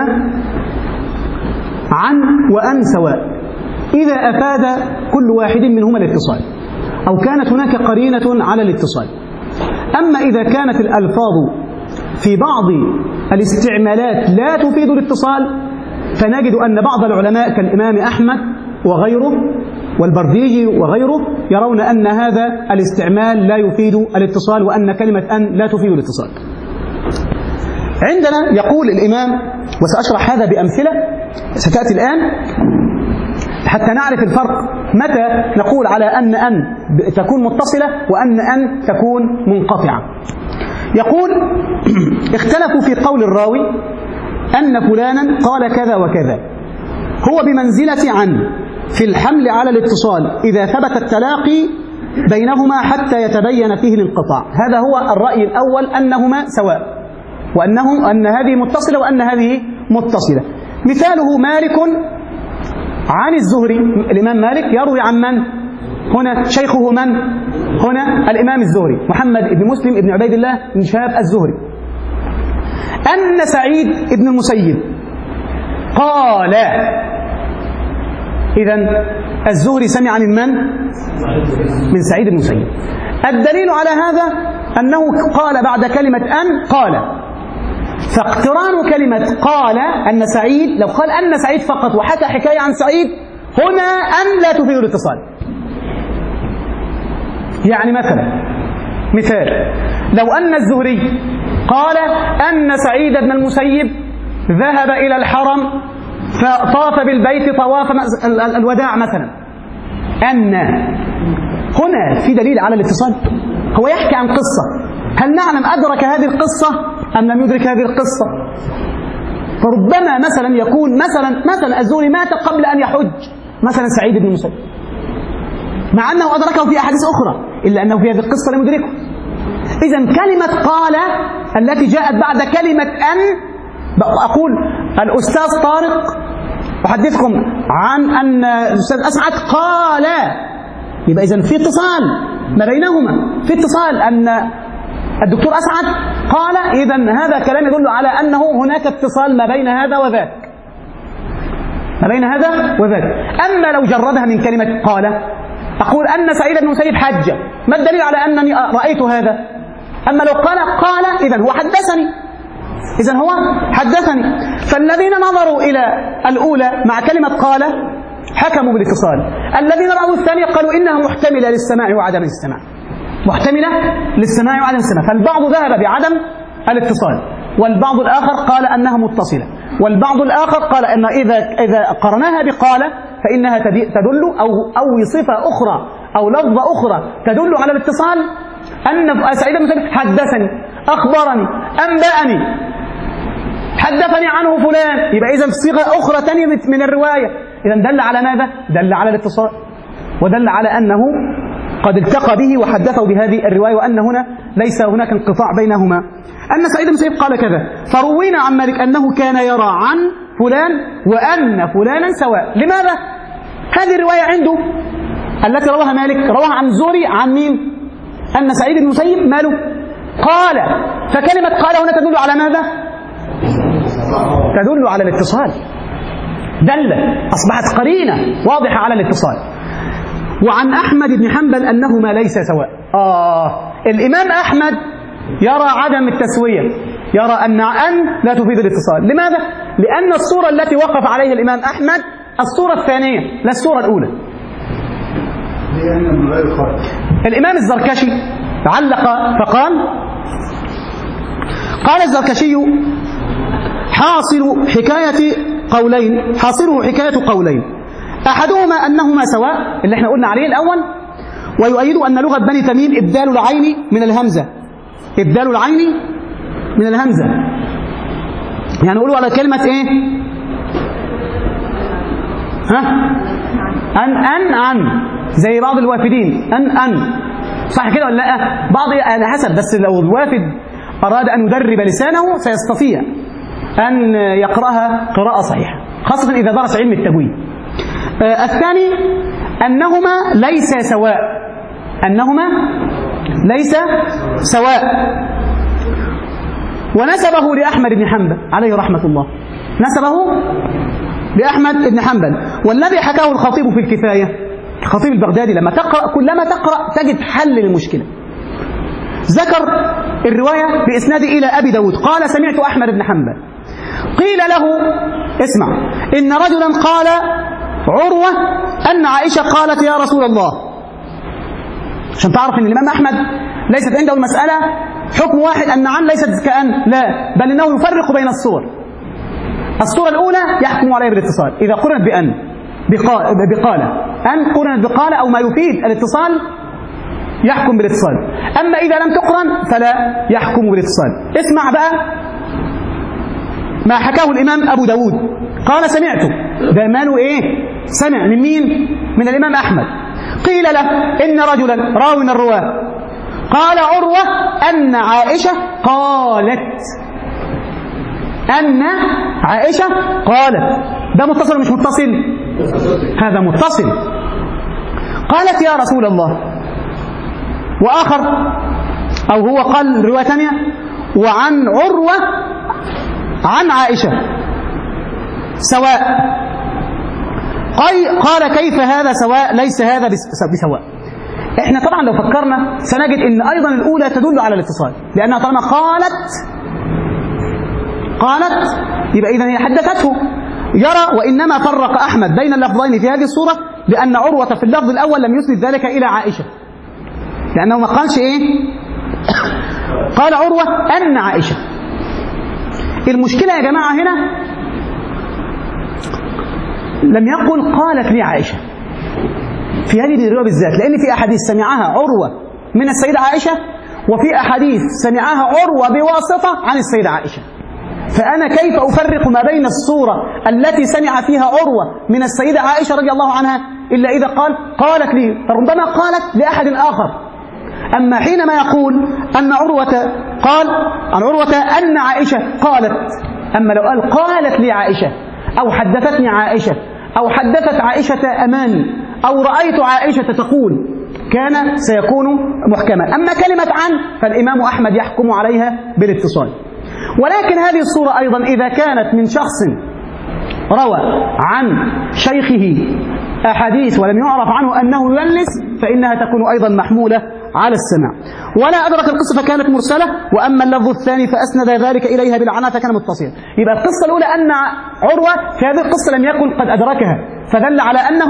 عن وأن سواء إذا أفاد كل واحد منهما الاتصال أو كانت هناك قرينة على الاتصال. أما إذا كانت الألفاظ في بعض الاستعمالات لا تفيد الاتصال، فنجد أن بعض العلماء كالإمام أحمد وغيره والبرديجي وغيره يرون أن هذا الاستعمال لا يفيد الاتصال، وأن كلمة أن لا تفيد الاتصال. عندنا يقول الإمام، وسأشرح هذا بأمثلة ستأتي الآن حتى نعرف الفرق متى نقول على أن أن تكون متصلة وأن أن تكون منقطعة. يقول اختلفوا في قول الراوي أن فلانا قال كذا وكذا، هو بمنزلة عن في الحمل على الاتصال إذا ثبت التلاقي بينهما حتى يتبين فيه الانقطاع. هذا هو الرأي الأول، أنهما سواء، وأنهم أن هذه متصلة وأن هذه متصلة. مثاله مالك عن الزهري، الإمام مالك يروي عن من؟ هنا شيخه من؟ هنا الإمام الزهري محمد بن مسلم بن عبيد الله بن شهاب الزهري، أن سعيد بن المسيب قال. إذن الزهري سمع عن من؟ من سعيد بن المسيب. الدليل على هذا أنه قال بعد كلمة أن قال، فاقتران كلمة قال أن سعيد، لو قال أن سعيد فقط وحكى حكاية عن سعيد، هنا أن لا تفيد الاتصال. يعني مثلا مثال، لو أن الزهري قال أن سعيد بن المسيب ذهب إلى الحرم فطاف بالبيت طواف الوداع مثلا، أن هنا في دليل على الاتصال. هو يحكي عن قصة، هل نعلم أدرك هذه القصة أم لم يدرك هذه القصة؟ فربما مثلا يكون مثلا مثلا الزهري مات قبل أن يحج مثلا سعيد بن المسيب، مع أنه أدركه في أحاديث أخرى، إلا أنه في هذه القصة لم يدركه. إذن كلمة قال التي جاءت بعد كلمة أن، أقول الأستاذ طارق أحدثكم عن أن الأستاذ أسعد قال، يبقى إذن في اتصال ما بينهما، في اتصال أن الدكتور أسعد قال، إذن هذا كلام يدل على أنه هناك اتصال ما بين هذا وذاك، ما بين هذا وذاك. أما لو جردها من كلمة قال، أقول أن سعيد بن المسيب حج، ما الدليل على أنني رأيت هذا؟ أما لو قال قال، إذن هو حدثني، إذن هو حدثني. فالذين نظروا إلى الأولى مع كلمة قال حكموا بالاتصال، الذين رأوا الثانية قالوا إنها محتملة للسماع وعدم الاستماع، محتملة للسماع وعدم الاستماع. فالبعض ذهب بعدم الاتصال، والبعض الآخر قال أنها متصلة، والبعض الآخر قال أن إذا إذا قرناها بقال فإنها تدل أو أو صفة أخرى أو لفظة أخرى تدل على الاتصال، أن سعيد بن المسيب حدثني، أخبرني، أنبأني، حدثني عنه فلان، يبقى إذا في صيغة أخرى ثانية من الرواية، إذا دل على ماذا؟ دل على الاتصال، ودل على أنه قد التقى به وحدثه بهذه الرواية، وأن هنا ليس هناك انقطاع بينهما. أن سعيد بن المسيب قال كذا، فروينا عن مالك أنه كان يرى عن فلان وأن فلانا سواء. لماذا؟ هذه الرواية عنده التي رواها مالك رواها عن الزهري عن مين؟ أن سعيد بن المسيب ماله؟ قال. فكلمة قال هنا تدل على ماذا؟ تدل على الاتصال، دل، أصبحت قرينة واضحة على الاتصال. وعن أحمد بن حنبل أنهما ليس سواء. آه الإمام أحمد يرى عدم التسوية، يرى أن أن لا تفيد الاتصال. لماذا؟ لأن الصورة التي وقف عليها الإمام أحمد الصورة الثانية لا الصورة الأولى. الإمام الزركشي علق فقال، قال الزركشي حاصل حكاية قولين، حاصله حكاية قولين، أحدهما أنهما سواء اللي احنا قلنا عليه الأول، ويؤيد أن لغة بني تميم إبدال العين من الهمزة، إبدال العين من الهمزة، يعني نقولوا على كلمة إيه؟ ها؟ أن أن عن، زي بعض الوافدين أن أن، صح كده ولا لا؟ بعض على حسب، بس لو الوافد أراد أن يدرب لسانه سيستطيع، أن يقرأها قراءة صحيحة، خاصة إذا درس علم التجويد. آه الثاني أنهما ليس سواء، أنهما ليس سواء. ونسبه لأحمد بن حنبل عليه رحمة الله، نسبه لأحمد بن حنبل. والذي حكاه الخطيب في الكفاية، الخطيب البغدادي، لما تقرأ كلما تقرأ تجد حل للمشكلة. ذكر الرواية بإسناد إلى أبي داود قال سمعت أحمد بن حنبل قيل له اسمع إن رجلا قال عروة أن عائشة قالت يا رسول الله. عشان تعرف أن الإمام أحمد ليست عنده المسألة حكم واحد أن عن ليست كأن، لا، بل إنه يفرق بين الصور. الصورة الأولى يحكم عليها بالاتصال إذا قرنت بأن بقال، أن قرنت بقال أو ما يفيد الاتصال يحكم بالاتصال. أما إذا لم تقرن فلا يحكم بالاتصال. اسمع بقى ما حكاه الإمام أبو داود قال سمعته، ده ماله إيه؟ سمع من مين؟ من الإمام أحمد. قيل له إن رجلا راوي من الرواة قال عروة أن عائشة قالت، أن عائشة قالت، ده متصل مش متصل؟ هذا متصل. قالت يا رسول الله. وآخر أو هو قال رواية ثانية وعن عروة عن عائشة سواء. قال كيف هذا سواء؟ ليس هذا بسواء. احنا طبعا لو فكرنا سنجد ان ايضا الاولى تدل على الاتصال، لانها طالما قالت قالت يبقى اذا هي حدثته. يرى وانما فرق احمد بين اللفظين في هذه الصورة لان عروة في اللفظ الاول لم يسند ذلك الى عائشة، لانه ما قالش ايه؟ قال عروة ان عائشة. المشكلة يا جماعة هنا لم يقل قالت لي عائشة في هذه الرواية بالذات، لأن في أحاديث سمعها عروة من السيدة عائشة وفي أحاديث سمعها عروة بواسطة عن السيدة عائشة. فأنا كيف أفرق ما بين الصورة التي سمع فيها عروة من السيدة عائشة رضي الله عنها إلا إذا قال قالت لي، ربما قالت لأحد آخر. أما حينما يقول أن عروة قال عن عروة أن عائشة قالت، أما لو قال قالت لي عائشة أو حدثتني عائشة أو حدثت عائشة أماني أو رأيت عائشة تقول كان سيكون محكما. أما كلمة عن فالإمام أحمد يحكم عليها بالاتصال. ولكن هذه الصورة أيضا إذا كانت من شخص روى عن شيخه أحاديث ولم يعرف عنه أنه يدلس فإنها تكون أيضا محمولة على السماع. ولا أدرك القصة فكانت مرسلة، وأما اللفظ الثاني فأسند ذلك إليها بالعناء فكان متصلا. يبقى القصة الأولى أن عروة في هذه القصة لم يكن قد أدركها، فدل على أنه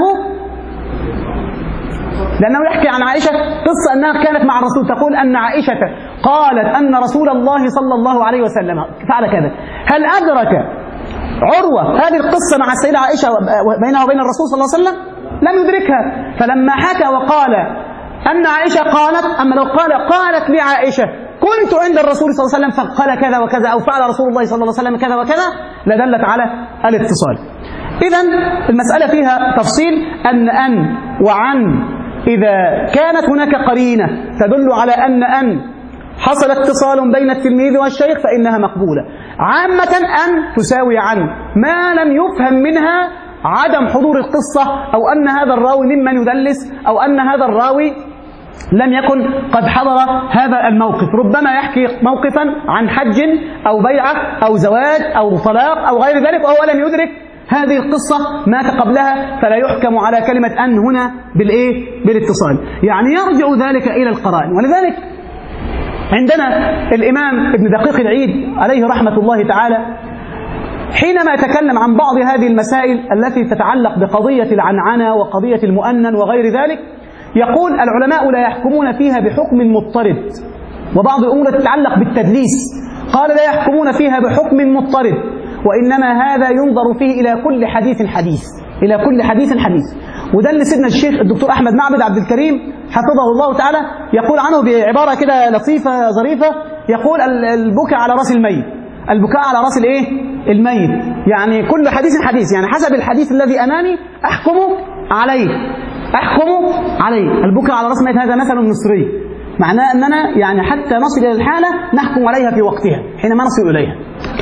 لأنه يحكي عن عائشة قصة أنها كانت مع الرسول تقول أن عائشة قالت أن رسول الله صلى الله عليه وسلم فعل كذا. هل أدرك عروة هذه القصة مع السيدة عائشة بينها وبين الرسول صلى الله عليه وسلم؟ لم يدركها. فلما حكى وقال أن عائشة قالت، أما لو قال قالت لي عائشة كنت عند الرسول صلى الله عليه وسلم فقال كذا وكذا أو فعل رسول الله صلى الله عليه وسلم كذا وكذا لدلت على الاتصال. إذن المسألة فيها تفصيل أن أن وعن إذا كانت هناك قرينة تدل على أن أن حصل اتصال بين التلميذ والشيخ فإنها مقبولة. عامة أن تساوي عن ما لم يفهم منها عدم حضور القصة أو أن هذا الراوي ممن يدلس أو أن هذا الراوي لم يكن قد حضر هذا الموقف. ربما يحكي موقفا عن حج أو بيعة أو زواج أو طلاق أو غير ذلك وهو لم يدرك هذه القصة مات قبلها، فلا يحكم على كلمة أن هنا بالإيه؟ بالاتصال. يعني يرجع ذلك إلى القرائن. ولذلك عندنا الإمام ابن دقيق العيد عليه رحمة الله تعالى حينما يتكلم عن بعض هذه المسائل التي تتعلق بقضية العنعنة وقضية المؤنن وغير ذلك يقول العلماء لا يحكمون فيها بحكم مضطرد، وبعض الأمور تتعلق بالتدليس قال لا يحكمون فيها بحكم مضطرد، وإنما هذا ينظر فيه إلى كل حديث حديث إلى كل حديث حديث. وده اللي سيدنا الشيخ الدكتور أحمد معبد عبد الكريم حفظه الله تعالى يقول عنه بعبارة كده لطيفة ظريفة، يقول البكاء على رأس الميت، البكاء على رأس الايه؟ الميت، يعني كل حديث حديث، يعني حسب الحديث الذي أمامي أحكم عليه أحكم عليه. البكاء على رأس الميت هذا مثل مصري، معناه أننا يعني حتى نصل إلى الحالة نحكم عليها في وقتها حينما نصل إليها.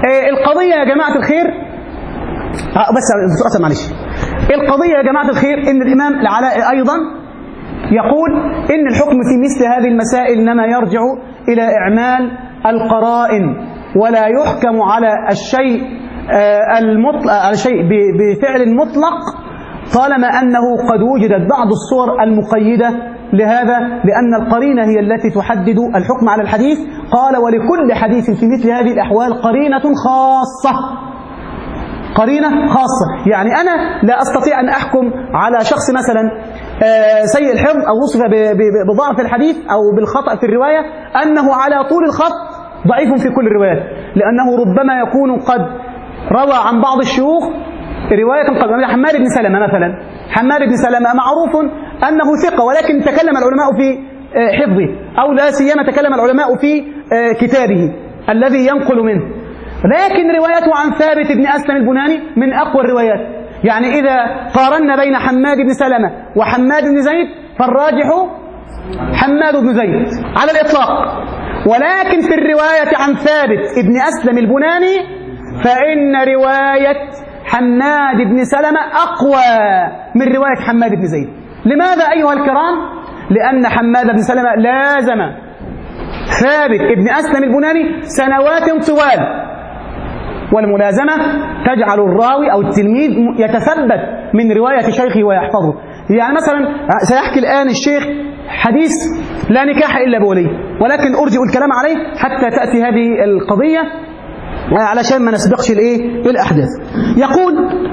القضية يا جماعة الخير، بس أسأل معلش، القضية يا جماعة الخير إن الإمام العلاء أيضا يقول إن الحكم في مثل هذه المسائل إنما يرجع إلى إعمال القرائن، ولا يحكم على الشيء المطلق على شيء بفعل مطلق طالما أنه قد وجدت بعض الصور المقيدة لهذا، لأن القرينة هي التي تحدد الحكم على الحديث. قال ولكل حديث في مثل هذه الأحوال قرينة خاصة، قرينة خاصة. يعني أنا لا أستطيع أن أحكم على شخص مثلا سيء الحفظ أو وصف بضعف الحديث أو بالخطأ في الرواية أنه على طول الخط ضعيف في كل الروايات، لأنه ربما يكون قد روى عن بعض الشيوخ رواية قد حماد بن سلمة مثلا. حماد بن سلمة معروف أنه ثقة، ولكن تكلم العلماء في حفظه، أو لا سيما تكلم العلماء في كتابه الذي ينقل منه، لكن روايته عن ثابت بن أسلم البناني من أقوى الروايات. يعني إذا قارنا بين حماد بن سلمة وحماد بن زيد فالراجح حماد بن زيد على الإطلاق، ولكن في الرواية عن ثابت بن أسلم البناني فإن رواية حماد بن سلمة أقوى من رواية حماد بن زيد. لماذا أيها الكرام؟ لأن حماد بن سلمة لازم ثابت بن أسلم البناني سنوات طوال، والملازمة تجعل الراوي أو التلميذ يتثبت من رواية شيخه ويحفظه. يعني مثلا سيحكي الآن الشيخ حديث لا نكاح إلا بولي، ولكن أرجئ الكلام عليه حتى تأتي هذه القضية علشان ما نسبقش الإيه الأحداث. يقول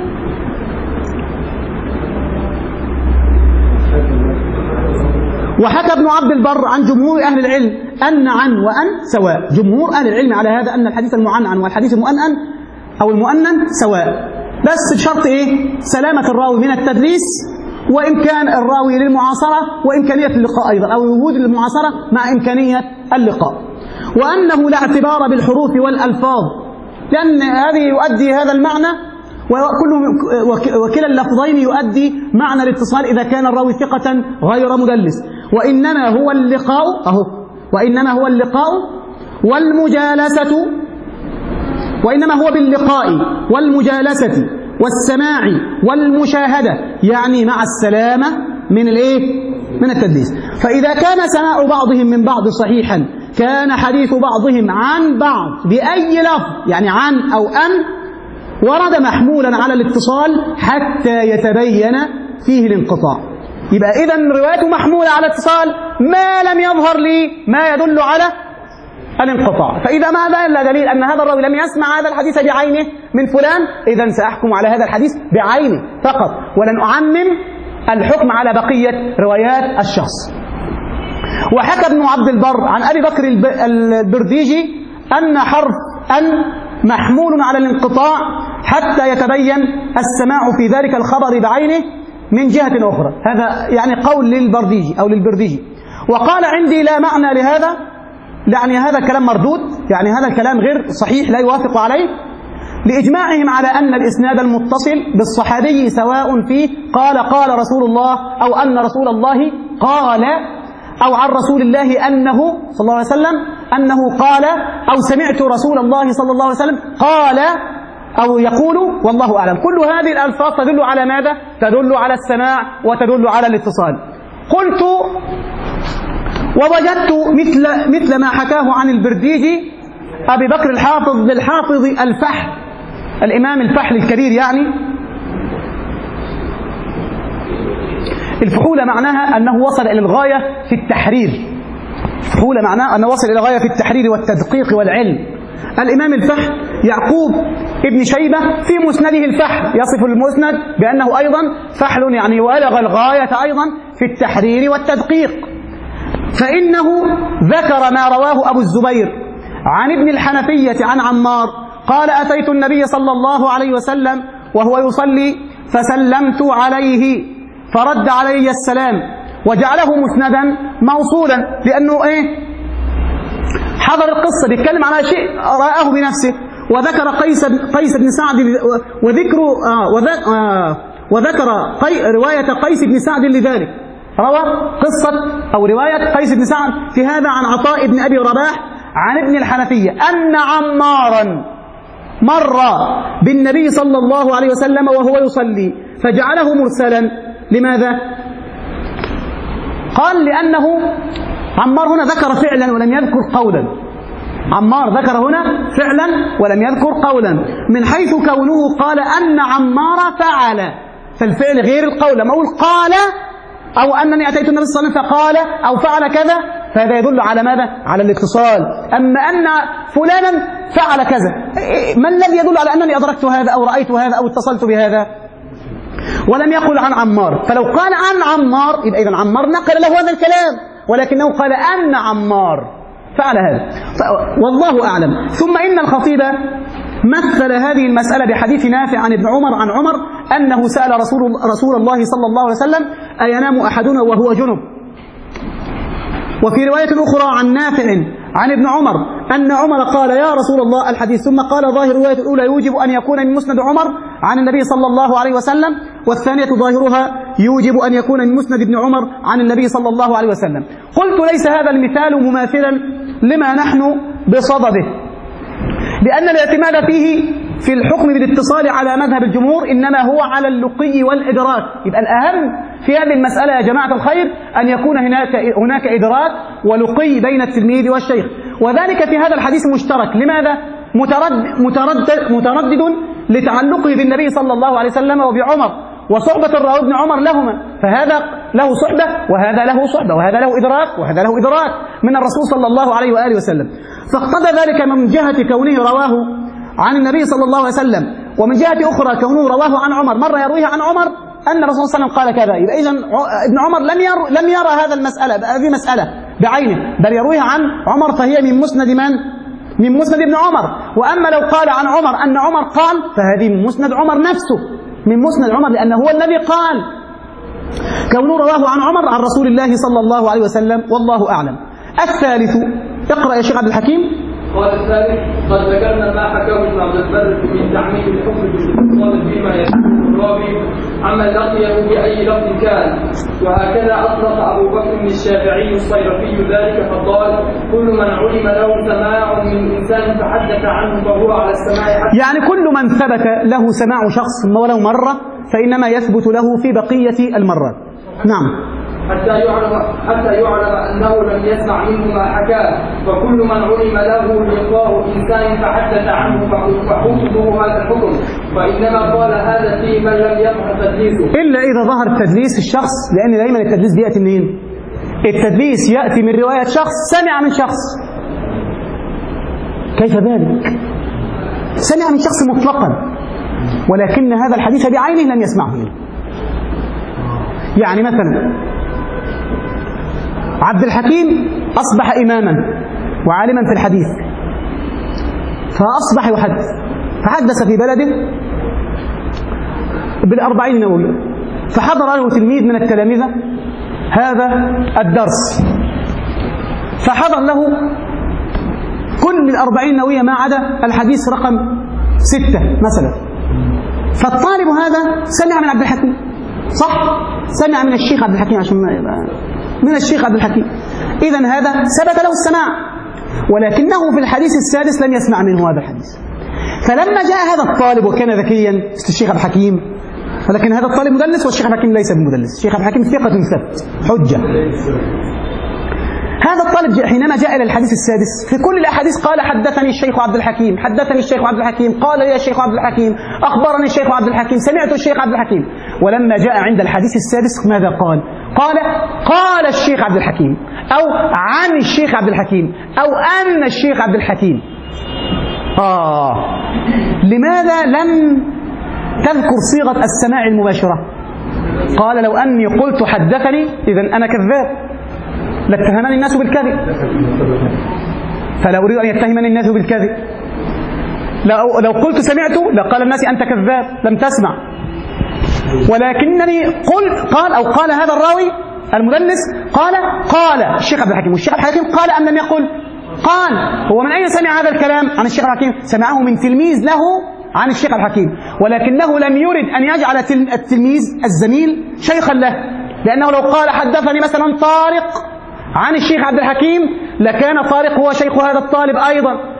وحكى ابن عبد البر عن جمهور أهل العلم أن عن وأن سواء. جمهور أهل العلم على هذا أن الحديث المعنعن والحديث المؤنن أو المؤنن سواء، بس بشرط إيه؟ سلامة الراوي من التدليس، وإمكان الراوي للمعاصرة وإمكانية اللقاء أيضا، أو وجود المعاصرة مع إمكانية اللقاء، وأنه لا اعتبار بالحروف والألفاظ، لأن هذه يؤدي هذا المعنى، وكل وكلا اللفظين يؤدي معنى الاتصال إذا كان الراوي ثقة غير مدلس. وإنما هو اللقاء أهو وإنما هو اللقاء والمجالسة وإنما هو باللقاء والمجالسة والسماع والمشاهدة، يعني مع السلامة من الإيه؟ من التدليس. فإذا كان سماع بعضهم من بعض صحيحا كان حديث بعضهم عن بعض بأي لفظ، يعني عن أو أن، ورد محمولا على الاتصال حتى يتبين فيه الانقطاع. يبقى إذن روايته محمولة على الاتصال ما لم يظهر لي ما يدل على الانقطاع. فإذا ما دل دليل أن هذا الراوي لم يسمع هذا الحديث بعينه من فلان، إذن سأحكم على هذا الحديث بعينه فقط، ولن أعمم الحكم على بقية روايات الشخص. وحكى ابن عبد البر عن أبي بكر البرديجي أن حرف أن محمول على الانقطاع حتى يتبين السماع في ذلك الخبر بعينه من جهة أخرى. هذا يعني قول للبرديجي أو للبرديجي. وقال عندي لا معنى لهذا، يعني هذا الكلام مردود، يعني هذا الكلام غير صحيح لا يوافق عليه، لإجماعهم على أن الإسناد المتصل بالصحابي سواء فيه قال قال رسول الله، أو أن رسول الله قال، أو عن رسول الله أنه صلى الله عليه وسلم أنه قال، أو سمعت رسول الله صلى الله عليه وسلم قال أو يقول والله أعلم. كل هذه الألفاظ تدل على ماذا؟ تدل على السماع وتدل على الاتصال. قلت ووجدت مثل مثل ما حكاه عن البرديجي أبي بكر الحافظ للحافظ الفحل، الإمام الفحل الكبير. يعني الفحولة معناها أنه وصل إلى الغاية في التحرير، الفحولة معناها أنه وصل إلى الغاية في التحرير والتدقيق والعلم. الإمام الفحل يعقوب ابن شيبة في مسنده الفحل يصف المسند بأنه أيضا فحل، يعني ولغ الغاية أيضا في التحرير والتدقيق. فإنه ذكر ما رواه أبو الزبير عن ابن الحنفية عن عمار قال أتيت النبي صلى الله عليه وسلم وهو يصلي فسلمت عليه فرد علي السلام، وجعله مسندا موصولا لأنه إيه؟ حضر القصة، بيتكلم على شيء رآه بنفسه. وذكر قيس قيس بن سعد وذكر آه آه وذكر قي رواية قيس بن سعد لذلك، روى قصة أو رواية قيس بن سعد في هذا عن عطاء بن أبي رباح عن ابن الحنفية أن عمارا مر بالنبي صلى الله عليه وسلم وهو يصلي فجعله مرسلا. لماذا؟ قال لأنه عمار هنا ذكر فعلا ولم يذكر قولا. عمار ذكر هنا فعلا ولم يذكر قولا، من حيث كونه قال أن عمار فعل، فالفعل غير القول. لما أقول قال أو أنني أتيت النبي صلى الله عليه وسلم فقال أو فعل كذا فهذا يدل على ماذا؟ على الاتصال. أما أن فلانا فعل كذا، ما الذي يدل على أنني أدركت هذا أو رأيت هذا أو اتصلت بهذا؟ ولم يقل عن عمار، فلو قال عن عمار يبقى إذن عمار نقل له هذا الكلام، ولكنه قال أن عمار فعل هذا، والله أعلم. ثم إن الخطيب مثل هذه المسألة بحديث نافع عن ابن عمر عن عمر أنه سأل رسول, رسول الله صلى الله عليه وسلم أينام أحدنا وهو جنب. وفي رواية أخرى عن نافع عن ابن عمر أن عمر قال يا رسول الله الحديث، ثم قال ظاهر الرواية الأولى يوجب أن يكون من مسند عمر عن النبي صلى الله عليه وسلم، والثانية ظاهرها يوجب أن يكون من مسند ابن عمر عن النبي صلى الله عليه وسلم. قلت ليس هذا المثال مماثلا لما نحن بصدده، لأن الاعتماد فيه في الحكم بالاتصال على مذهب الجمهور إنما هو على اللقي والإدراك. يبقى الأهم في هذه المسألة يا جماعة الخير أن يكون هناك هناك إدراك ولقي بين التلميذ والشيخ، وذلك في هذا الحديث مشترك. لماذا؟ متردد, متردد, متردد لتعلقه بالنبي صلى الله عليه وسلم وبعمر، وصحبة الراوي ابن عمر لهما، فهذا له صحبة وهذا له صحبة، وهذا له إدراك وهذا له إدراك من الرسول صلى الله عليه وآله وسلم. فاقتضى ذلك من جهة كونه رواه عن النبي صلى الله عليه وسلم، ومن جهة أخرى كونه رواه عن عمر، مرة يرويها عن عمر أن الرسول صلى الله عليه وسلم قال كذا. يبقى إذن ابن عمر لم ير لم يرى هذا المسألة هذه مسألة بعينه، بل يرويها عن عمر، فهي من مسند من؟ من مسند ابن عمر. وأما لو قال عن عمر أن عمر قال فهذه من مسند عمر نفسه، من مسند عمر، لأنه هو الذي قال. كونه رواه عن عمر عن رسول الله صلى الله عليه وسلم، والله أعلم. الثالث، اقرأ يا شيخ عبد الحكيم. قال الثالث قد ذكرنا ما حكاه ابن عبد البر من تعميم الحكم بالاتصال فيما يكون الراوي عمن لقيه بأي لفظ كان، وهكذا أطلق أبو بكر الشافعي الصيرفي ذلك فقال كل من علم له سماع من إنسان فحدث عنه فهو على السماع حتى، يعني كل من ثبت له سماع شخص ولو مرة فإنما يثبت له في بقية المرات. نعم. حتى يعلم حتى يعلم أنه لم يسمع منه ما حكاه، فكل من علم له لقاء إنسان فحدث عنه فحكمه هذا الحكم، فإنما قال هذا في من لم يظهر تدليسه، إلا إذا ظهر التدليس الشخص، لأن دائما التدليس بيأتي منين؟ التدليس يأتي من رواية شخص سمع من شخص. كيف ذلك؟ سمع من شخص مطلقا، ولكن هذا الحديث بعينه لم يسمعه منه. يعني مثلا عبد الحكيم أصبح إماما وعالما في الحديث، فأصبح يحدث، فحدث في بلده بالأربعين النووية، فحضر له تلميذ من التلاميذة هذا الدرس، فحضر له كل الأربعين النووية ما عدا الحديث رقم ستة مثلا. فالطالب هذا سمع من عبد الحكيم، صح؟ سمع من الشيخ عبد الحكيم، عشان ما يبقى من الشيخ عبد الحكيم، إذن هذا ثبت له السماع، ولكنه في الحديث السادس لم يسمع منه هذا الحديث. فلما جاء هذا الطالب وكان ذكيا مثل الشيخ عبد الحكيم، ولكن هذا الطالب مدلس والشيخ عبد الحكيم ليس بمدلس، الشيخ عبد الحكيم ثقة ثبت حجة. هذا الطالب حينما جاء إلى الحديث السادس في كل الأحاديث قال حدثني الشيخ عبد الحكيم، حدثني الشيخ عبد الحكيم، قال لي الشيخ عبد الحكيم، أخبرني الشيخ عبد الحكيم، سمعت الشيخ عبد الحكيم. ولما جاء عند الحديث السادس ماذا قال؟ قال قال الشيخ عبد الحكيم، أو عن الشيخ عبد الحكيم، أو أن الشيخ عبد الحكيم. آه لماذا لم تذكر صيغة السماع المباشرة؟ قال لو أني قلت حدثني إذن أنا كذاب، لاتهمني الناس بالكذب، فلا أريد أن يتهمني الناس بالكذب. لو, لو قلت سمعت لقال الناس أنت كذاب لم تسمع، ولكنني قلت قال أو قال هذا الراوي المدلس قال قال الشيخ عبد الحكيم، والشيخ عبد الحكيم قال أم لم يقل؟ قال. هو من أين سمع هذا الكلام عن الشيخ عبد الحكيم؟ سمعه من تلميذ له عن الشيخ عبد الحكيم، ولكنه لم يرد أن يجعل التلميذ الزميل شيخا له، لأنه لو قال حدثني مثلا طارق عن الشيخ عبد الحكيم لكان طارق هو شيخ هذا الطالب أيضا،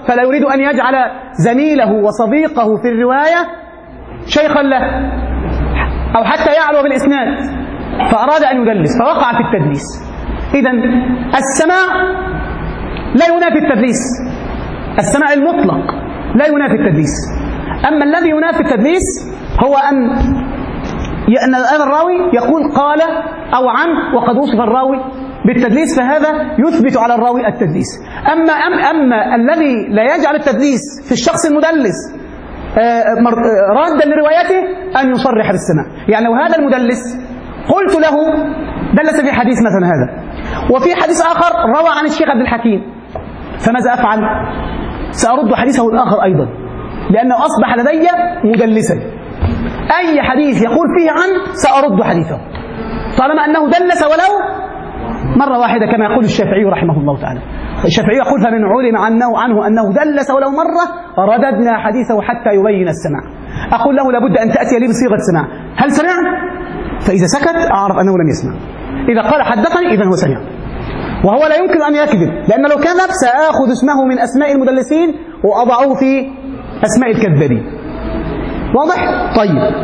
فلا يريد أن يجعل زميله وصديقه في الرواية شيخا له أو حتى يعلو بالإسناد، فأراد أن يدلس فوقع في التدليس. إذن السماع لا ينافي التدليس، السماع المطلق لا ينافي التدليس. أما الذي ينافي التدليس هو أن أن الراوي يقول قال أو عن وقد وصف الراوي بالتدليس، فهذا يثبت على الراوي التدليس. أما, أم أما الذي لا يجعل التدليس في الشخص المدلس رادا لروايته أن يصرح بالسماع. يعني لو هذا المدلس قلت له دلس في حديث مثلا هذا، وفي حديث آخر روى عن الشيخ عبد الحكيم، فماذا أفعل؟ سأرد حديثه الآخر أيضا، لأنه أصبح لدي مدلسا. أي حديث يقول فيه عن سأرد حديثه طالما أنه دلس ولو مرة واحدة، كما يقول الشافعي رحمه الله تعالى. الشافعي يقول فمن علم عنه, عنه أنه دلس ولو مرة رددنا حديثه حتى يبين السماع. أقول له لابد أن تأتي لي بصيغة سماع، هل سمع؟ فإذا سكت أعرف أنه لم يسمع. إذا قال حدثني إذن هو سمع، وهو لا يمكن أن يكذب، لأن لو كذب سآخذ اسمه من أسماء المدلسين وأضعه في أسماء الكذابين. واضح؟ طيب،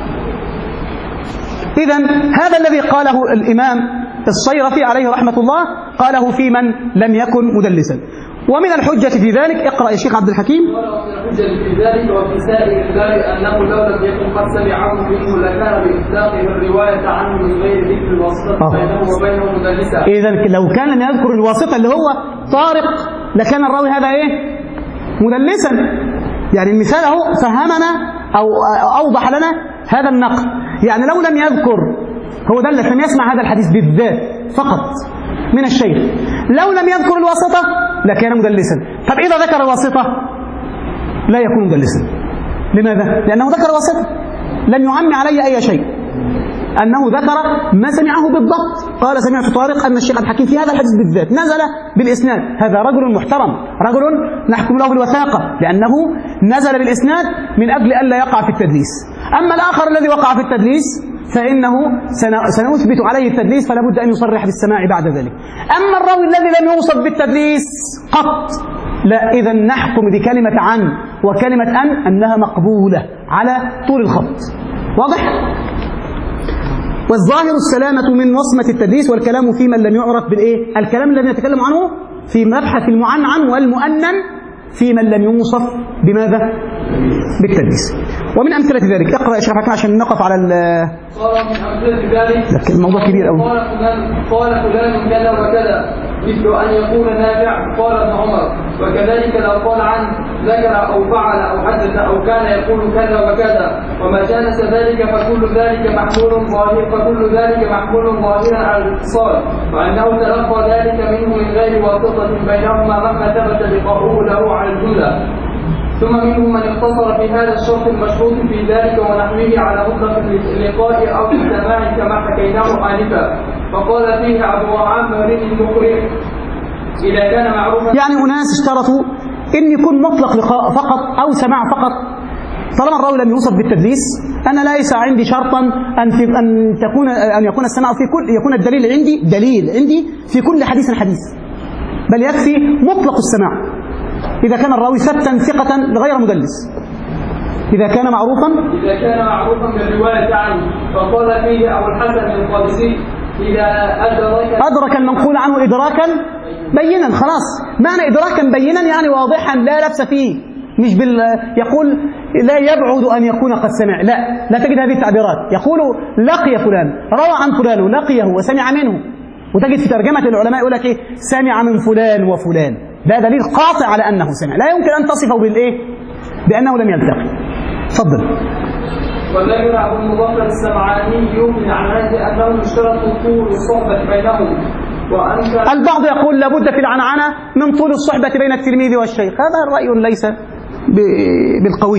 إذن هذا الذي قاله الإمام الصيرفي عليه رحمة الله قاله في من لم يكن مدلسا. ومن الحجة في ذلك اقرأ يا شيخ عبد الحكيم. ومن الحجة في ذلك وفي سائر الباب أنه لو لم يكن قد سمعه منه لكان بإطلاقه الرواية عنه من غير ذكر الواسطة بينه وبينه مدلسا. إذا لو كان لم يذكر الواسطة اللي هو طارق لكان الراوي هذا إيه؟ مدلسا. يعني المثال اهو فهمنا أو أوضح لنا هذا النقل. يعني لو لم يذكر هو دلس لم يسمع هذا الحديث بالذات فقط من الشيخ، لو لم يذكر الواسطة لكان مدلسا. طب إذا ذكر الواسطة لا يكون مدلسا. لماذا؟ لأنه ذكر الواسطة، لم يعم علي أي شيء، أنه ذكر ما سمعه بالضبط. قال سمعت طارق أن الشيخ الحكيم في هذا الحديث بالذات نزل بالإسناد، هذا رجل محترم، رجل نحكم له بالوثاقة لأنه نزل بالإسناد من أجل ألا يقع في التدليس. أما الآخر الذي وقع في التدليس فإنه سنثبت عليه التدليس، فلا بد أن يصرح بالسماع بعد ذلك. أما الراوي الذي لم يوصف بالتدليس قط لا، إذا نحكم بكلمة عن وكلمة أن أنها مقبولة على طول الخط. واضح؟ والظاهر السلامة من وصمة التدليس، والكلام في من لم يعرف بالإيه؟ الكلام الذي نتكلم عنه في مبحث المعنعن والمؤنن في من لم يوصف بماذا؟ بالتدليس. ومن أمثلة ذلك اقرأ يا شيخ حكيم عشان نقف على ال قال من أمثلة ذلك الموضوع كبير أوي. قال فلان قال فلان كذا وكذا، مثل أن يقول نافع قال ابن عمر. وكذلك لو قال عن ذكر أو فعل أو حدث أو كان يقول كذا وكذا، وما جانس ذلك فكل ذلك محمول ظاهر فكل ذلك محمول ظاهرا على الاتصال، وأنه تلقى ذلك منه من غير واسطة بينهما مهما ثبت لقاؤه له على الجملة. ثم منهم من اقتصر في هذا الشرط المشروط في ذلك ونحوه على مطلق اللقاء أو السماع كما حكيناه آنفا، فقال فيه عبد الرحمن مريد المقرئ إذا كان معروفا. يعني أناس اشترطوا إن يكون مطلق لقاء فقط أو سماع فقط. طالما الراوي لم يوصف بالتدليس أنا ليس عندي شرطا أن في أن تكون أن يكون السماع في كل يكون الدليل عندي دليل عندي في كل حديث حديث، بل يكفي مطلق السماع إذا كان الراوي ثبتا ثقة غير مدلس. إذا كان معروفا إذا كان معروفا بالرواية عنه، فقال فيه أبو الحسن القادسي إذا أدرك أدرك المنقول عنه إدراكا بينا. خلاص، معنى إدراكا بينا يعني واضحا لا لبس فيه، مش بال يقول لا يبعد أن يكون قد سمع، لا لا تجد هذه التعبيرات. يقول لقي فلان، روى عن فلان لقيه وسمع منه، وتجد في ترجمة العلماء يقول لك إيه؟ سمع من فلان وفلان. ده دليل قاطع على أنه سمع، لا يمكن أن تصفه بالإيه؟ بأنه لم يلتقي. تفضل. وذكر أبو المظفر السمعاني من عنعنة أنه اشترط طول الصحبة بينهم، وأنكر البعض يقول لابد في العنعنة من طول الصحبة بين التلميذ والشيخ، هذا رأي ليس بالقوي.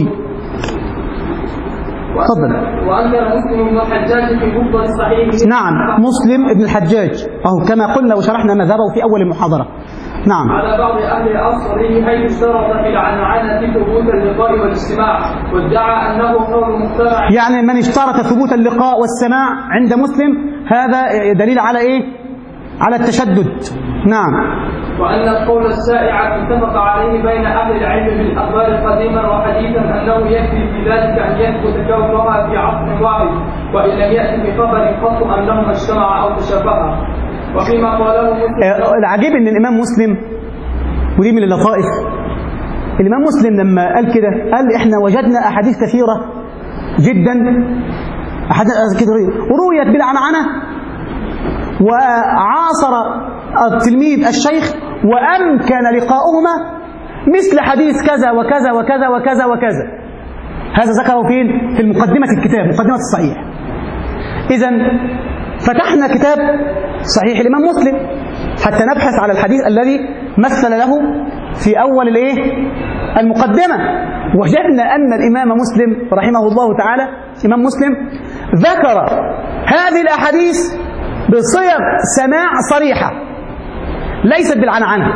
تفضل. وأنكر مسلم بن الحجاج في مفضل الصحيح. نعم، مسلم بن الحجاج أهو كما قلنا وشرحنا مذهبه في أول المحاضرة. نعم. على بعض أهل أصله حيث اشترط في العنعنة ثبوت اللقاء والاجتماع، وادعى أنه قول مخترع. يعني من اشترط ثبوت اللقاء والسماع عند مسلم هذا دليل على إيه؟ على التشدد، نعم. وأن القول الشائع اتفق عليه بين أهل العلم بالأخبار قديما وحديثا أنه يكفي في ذلك أن يثبت كونها في عصر واحد وإن لم يأتي بخبر قط أنهما اجتمعا أو تشابها. وفيما قاله مسلم العجيب أن الإمام مسلم، ودي من اللطائف، الإمام مسلم لما قال كده قال إحنا وجدنا أحاديث كثيرة جدا أحاديث كثيرة ورويت بالعنعنة وعاصر التلميذ الشيخ وأمكن لقاؤهما مثل حديث كذا وكذا وكذا وكذا وكذا. هذا ذكره فين؟ في المقدمة الكتاب، مقدمة الصحيح. إذن فتحنا كتاب صحيح الإمام مسلم حتى نبحث على الحديث الذي مثل له في أول الإيه؟ المقدمة. وجدنا أن الإمام مسلم رحمه الله تعالى الإمام مسلم ذكر هذه الأحاديث بصيغ سماع صريحة ليست بالعنعنة.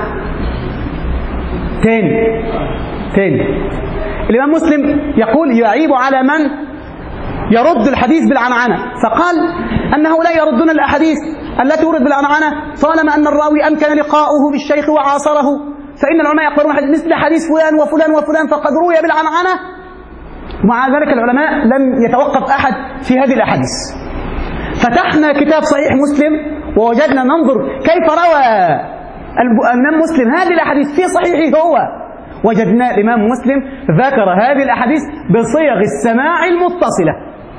تاني تاني الإمام مسلم يقول يعيب على من يرد الحديث بالعنعنة، فقال أن هؤلاء يردون الأحاديث التي ورد بالعنعنة طالما أن الراوي أمكن لقاؤه بالشيخ وعاصره، فإن العلماء يقولون مثل حديث فلان وفلان وفلان فقد روي بالعنعنة. ومع ذلك العلماء لم يتوقف أحد في هذه الأحاديث. فتحنا كتاب صحيح مسلم ووجدنا ننظر كيف روى الإمام مسلم هذه الأحاديث في صحيحه هو. وجدنا الإمام مسلم ذكر هذه الأحاديث بصيغ السماع المتصلة،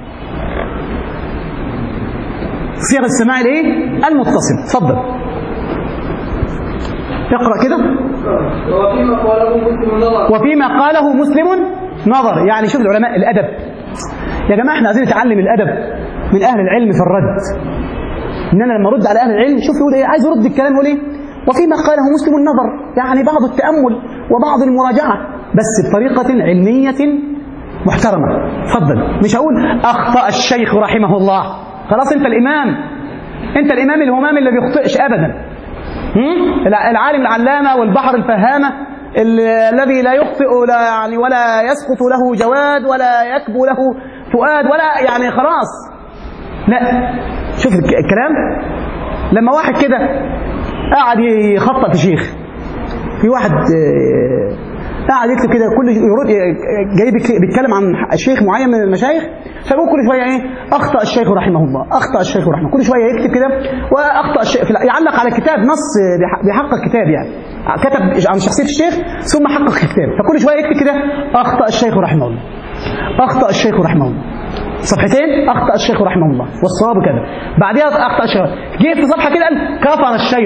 صيغ السماع الايه؟ المتصل. تفضل اقرأ كده. وفيما قاله مسلم نظر وفيما قاله مسلم نظر. يعني شوف العلماء الأدب يا جماعة، احنا عايزين نتعلم الأدب من أهل العلم في الرد. إن أنا لما أرد على أهل العلم شوف يقول إيه، عايز يرد الكلام يقول إيه؟ وفيما قاله مسلم النظر، يعني بعض التأمل وبعض المراجعة بس بطريقة علمية محترمة. تفضل. مش هقول أخطأ الشيخ رحمه الله، خلاص أنت الإمام، أنت الإمام الهمام اللي بيخطئش أبدا، العالم العلامة والبحر الفهامة الذي لا يخطئ ولا يعني ولا يسقط له جواد ولا يكبو له فؤاد ولا يعني خلاص. لا، شوف الكلام. لما واحد كده قاعد يخطأ في شيخ، في واحد قاعد يكتب كده كل يرد جاي بيتكلم عن شيخ معين من المشايخ، فبقول كل شويه ايه اخطأ الشيخ رحمه الله، اخطأ الشيخ رحمه الله، كل شويه يكتب كده واخطأ الشيخ، يعلق على الكتاب نص بيحقق كتاب، يعني كتب عن شخصيه الشيخ ثم حقق الكتاب، فكل شويه يكتب كده اخطأ الشيخ رحمه الله، اخطأ الشيخ رحمه الله، صفحتين اخطأ الشيخ رحمه الله والصواب كذا، بعديها اخطأ الشيخ، جه في صفحه كده قال كفر الشيخ.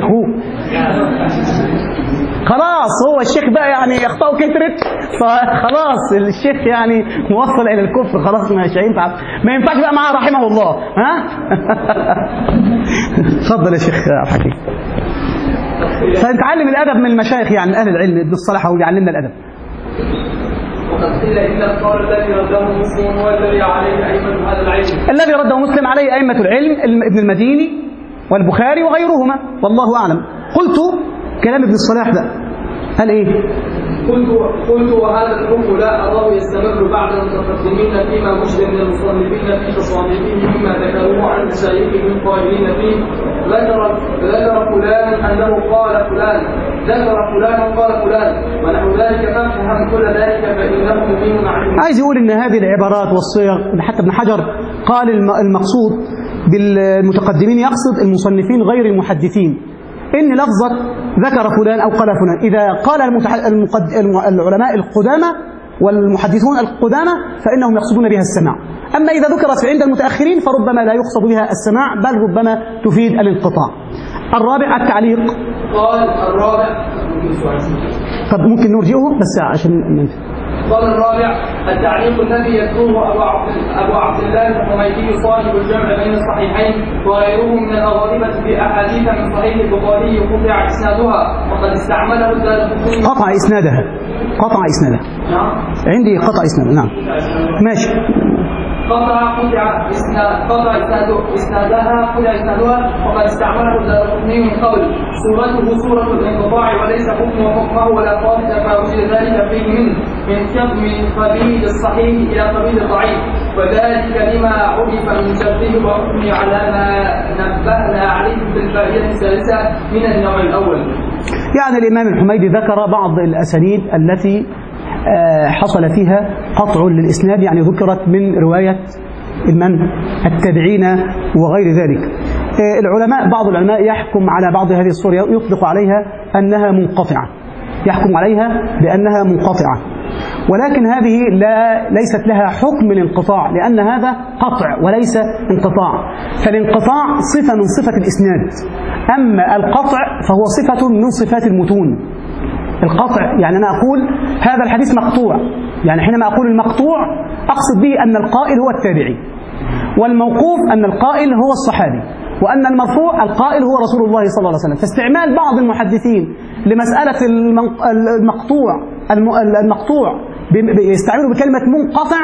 خلاص هو الشيخ بقى يعني اخطاؤه كترت، فخلاص الشيخ يعني موصل الى الكفر، خلاص مش هينفع، ما ينفعش بقى معاه رحمه الله. ها اتفضل يا شيخ حكيم. فنتعلم الادب من المشايخ، يعني اهل العلم. ابن الصلاح هو بيعلمنا الادب. وقد قيل ان القول الذي رده مسلم هو الذي عليه ائمه هذا العلم، الذي رده مسلم عليه ائمه العلم ابن المديني والبخاري وغيرهما، والله اعلم. قلت كلام ابن الصلاح ده قال ايه؟ قلت قلت وهذا الحكم لا أراه يستمر بعد المتقدمين فيما مسلم من المصنفين في تصانيفهم مما ذكروه عن مشايخهم قائلين فيه ذكر ذكر فلان انه قال فلان، ذكر فلان قال فلان، ونحو ذلك فافهم كل ذلك فانه مبين عنه. عايز يقول ان هذه العبارات والصيغ، حتى ابن حجر قال المقصود بالمتقدمين يقصد المصنفين غير المحدثين، إن لفظة ذكر فلان أو قال فلان إذا قال المتح... المقد... العلماء القدامى والمحدثون القدامى فإنهم يقصدون بها السماع، أما إذا ذكرت عند المتأخرين فربما لا يقصد بها السماع بل ربما تفيد الانقطاع. الرابع التعليق. قال الرابع طب ممكن نرجئه بس عشان ننتهي. قال الرابع التعليق الذي يذكره أبو عبد, أبو عبد الله الحميدي صاحب الجمع بين الصحيحين وغيره من الأغاضبة في أحاديث من صحيح البخاري قطع إسنادها وقد استعمله الدارقطني. قطع إسنادها قطع إسنادها نعم عندي قطع إسنادها. نعم ماشي. قطع قطع إسناد قطع إسنادها قطع إسنادها وقد استعمله الدارقطني من قبل صورته صورة الانقطاع وليس حكمه حكمه ولا قاعدة ما وجد ذلك فيه منه من كم من قبيل الصحيح إلى قبيل الضعيف، وذلك لما عرف المشبه وحكمه على ما نبهنا عليه في الفائدة الفائدة الثالثة من النوع الأول. يعني الإمام الحميدي ذكر بعض الأسانيد التي حصل فيها قطع للإسناد، يعني ذكرت من رواية من التابعين وغير ذلك. العلماء بعض العلماء يحكم على بعض هذه الصور، يطلق عليها أنها منقطعة، يحكم عليها بأنها منقطعة، ولكن هذه لا ليست لها حكم الانقطاع، لأن هذا قطع وليس انقطاع. فالانقطاع صفة من صفة الإسناد، أما القطع فهو صفة من صفات المتون. القطع يعني أنا أقول هذا الحديث مقطوع، يعني حينما أقول المقطوع أقصد به أن القائل هو التابعي، والموقوف أن القائل هو الصحابي، وأن المرفوع القائل هو رسول الله صلى الله عليه وسلم. فاستعمال بعض المحدثين لمسألة المقطوع المقطوع يستعملوا بكلمة منقطع،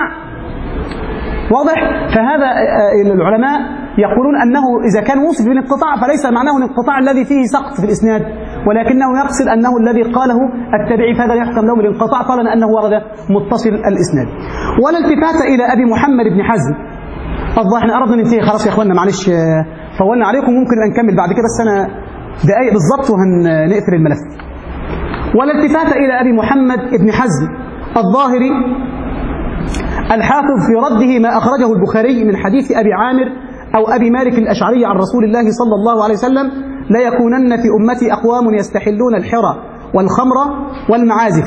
واضح؟ فهذا العلماء يقولون أنه إذا كان وصف بالانقطاع فليس معناه الانقطاع الذي فيه سقط في الإسناد، ولكنه يقصد أنه الذي قاله التابعي، فهذا يحكم له بالانقطاع طالما أنه ورد متصل الإسناد. ولا التفات إلى أبي محمد بن حزم. الله احنا قربنا ننتهي خلاص يا اخوانا، معلش طولنا عليكم، ممكن نكمل بعد كده، بس انا دقائق بالظبط وهنقفل الملف. ولا التفات إلى أبي محمد بن حزم الظاهري الحافظ في رده ما أخرجه البخاري من حديث أبي عامر أو أبي مالك الأشعري عن رسول الله صلى الله عليه وسلم: لا يكونن في أمتي أقوام يستحلون الحرى والخمر والمعازف.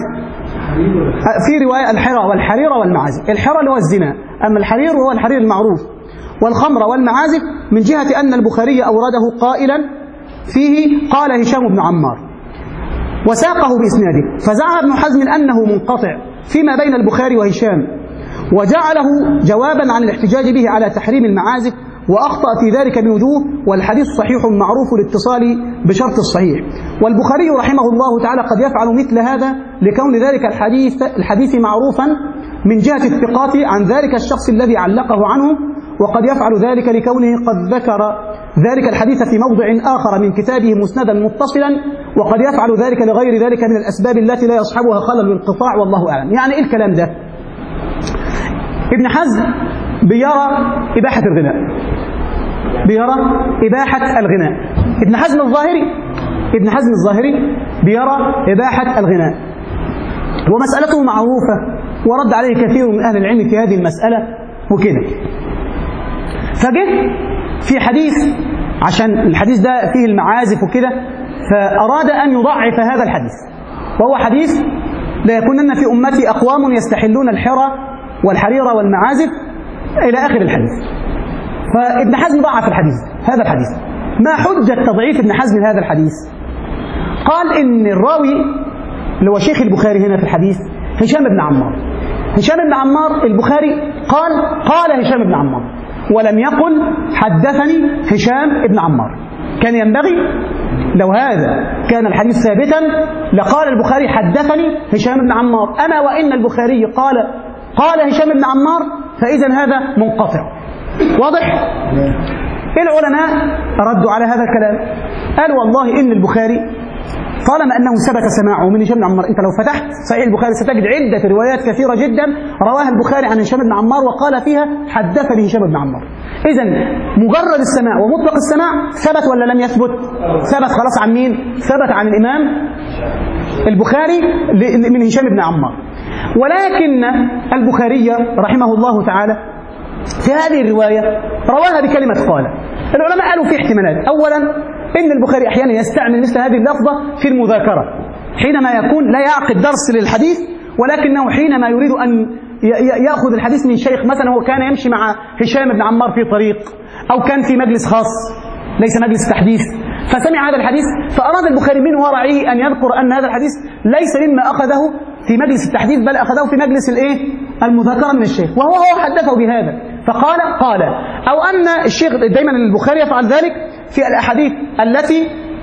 في رواية الحرى والحرير والمعازف. الحرى اللي هو الزنا، أما الحرير هو الحرير المعروف، والخمر والمعازف من جهة أن البخاري أورده قائلا فيه قال هشام بن عمار، وساقه بإسناده، فزعم ابن حزم أنه منقطع فيما بين البخاري وهشام، وجعله جوابا عن الاحتجاج به على تحريم المعازف، وأخطأ في ذلك بوجوه، والحديث صحيح معروف الاتصال بشرط الصحيح. والبخاري رحمه الله تعالى قد يفعل مثل هذا لكون ذلك الحديث الحديث معروفا من جهة الثقات عن ذلك الشخص الذي علقه عنه، وقد يفعل ذلك لكونه قد ذكر ذلك الحديث في موضع آخر من كتابه مسندا متصلا، وقد يفعل ذلك لغير ذلك من الأسباب التي لا يصحبها خلل الانقطاع، والله أعلم. يعني إيه الكلام ده؟ ابن حزم بيرى إباحة الغناء، بيرى إباحة الغناء. ابن حزم الظاهري ابن حزم الظاهري بيرى إباحة الغناء، ومسألته معروفة ورد عليه كثير من أهل العلم في هذه المسألة وكده. فجه في حديث، عشان الحديث ده فيه المعازف وكده، فأراد أن يضعف هذا الحديث، وهو حديث: لا يكونن في أمتي أقوام يستحلون الحرى والحرير والمعازف إلى آخر الحديث. فابن حزم ضعف الحديث، هذا الحديث. ما حجة تضعيف ابن حزم هذا الحديث؟ قال إن الراوي اللي هو شيخ البخاري هنا في الحديث هشام بن عمار. هشام بن عمار البخاري قال قال هشام بن عمار، ولم يقل حدثني هشام بن عمار. كان ينبغي لو هذا كان الحديث ثابتا لقال البخاري حدثني هشام بن عمار، أما وإن البخاري قال قال هشام بن عمار فإذا هذا منقطع. واضح؟ العلماء ردوا على هذا الكلام، قالوا والله إن البخاري طالما أنه ثبت سماعه من هشام بن عمار، أنت لو فتحت صحيح البخاري ستجد عدة روايات كثيرة جدا رواها البخاري عن هشام بن عمار وقال فيها حدثني هشام بن عمار. إذن مجرد السماع ومطلق السماع ثبت ولا لم يثبت؟ ثبت خلاص. عن مين؟ ثبت عن الإمام البخاري من هشام بن عمار. ولكن البخاري رحمه الله تعالى في هذه الرواية رواها بكلمة قال. العلماء قالوا في احتمالات. أولا إن البخاري أحيانا يستعمل مثل هذه اللفظة في المذاكرة، حينما يكون لا يعقد درس للحديث، ولكنه حينما يريد أن يأخذ الحديث من شيخ، مثلا هو كان يمشي مع هشام بن عمار في طريق، أو كان في مجلس خاص ليس مجلس تحديث، فسمع هذا الحديث، فأراد البخاري من ورعه أن يذكر أن هذا الحديث ليس مما أخذه في مجلس التحديث، بل أخذه في مجلس الإيه؟ المذاكرة من الشيخ، وهو هو حدثه بهذا فقال قال. أو أن الشيخ دائما البخاري يفعل ذلك في الأحاديث التي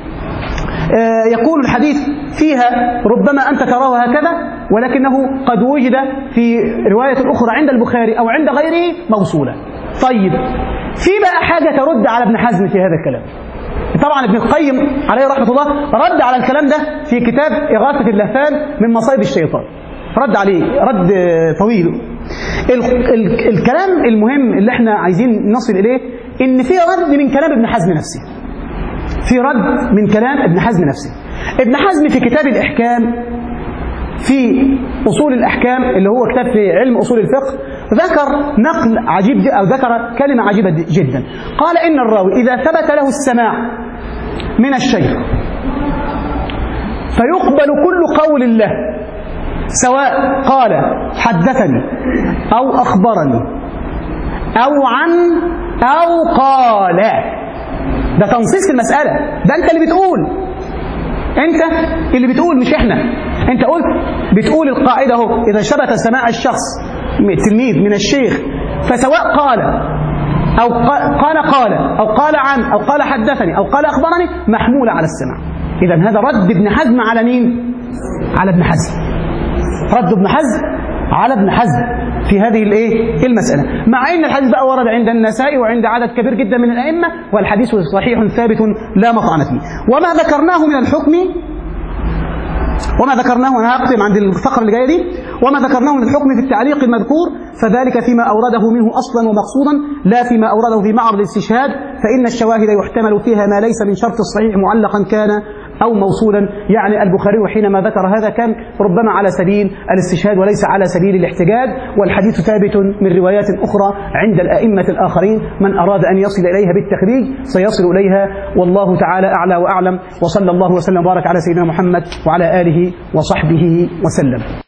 يقول الحديث فيها ربما أنت تراه هكذا، ولكنه قد وجد في رواية أخرى عند البخاري أو عند غيره موصولة. طيب، في بقى حاجة ترد على ابن حزم في هذا الكلام. طبعا ابن القيم عليه رحمة الله رد على الكلام ده في كتاب إغاثة اللهفان من مصائد الشيطان، رد عليه رد طويل. ال ال الكلام المهم اللي احنا عايزين نصل إليه إن في رد من كلام ابن حزم نفسه، في رد من كلام ابن حزم نفسه. ابن حزم في كتاب الإحكام في أصول الأحكام اللي هو كتاب في علم أصول الفقه ذكر نقل عجيب أو ذكر كلمة عجيبة جدا. قال إن الراوي إذا ثبت له السماع من الشيخ فيقبل كل قول له سواء قال حدثني أو أخبرني أو عن أو قال. ده تنصيص في المسألة، ده أنت اللي بتقول، أنت اللي بتقول مش إحنا. أنت قلت بتقول القاعدة اهو، إذا ثبت سماع الشخص التلميذ من الشيخ فسواء قال أو قال قال أو قال عن أو قال حدثني أو قال أخبرني محمولة على السماع. إذا هذا رد ابن حزم على مين؟ على ابن حزم. رد ابن حزم على ابن حزم في هذه الايه المسألة، مع ان الحديث بقى ورد عند النسائي وعند عدد كبير جدا من الأئمة، والحديث صحيح ثابت لا مطعن فيه. وما ذكرناه من الحكم وما ذكرناه أنا هقسم عند الفقرة اللي جاية دي وما ذكرناه من الحكم في التعليق المذكور فذلك فيما أورده منه أصلا ومقصودا لا فيما أورده في معرض الاستشهاد، فإن الشواهد يحتمل فيها ما ليس من شرط الصحيح معلقا كان أو موصولا. يعني البخاري حينما ذكر هذا كان ربما على سبيل الاستشهاد وليس على سبيل الاحتجاج، والحديث ثابت من روايات أخرى عند الأئمة الآخرين، من أراد أن يصل إليها بالتخريج سيصل إليها، والله تعالى أعلى وأعلم. وصلى الله وسلم وبارك على سيدنا محمد وعلى آله وصحبه وسلم.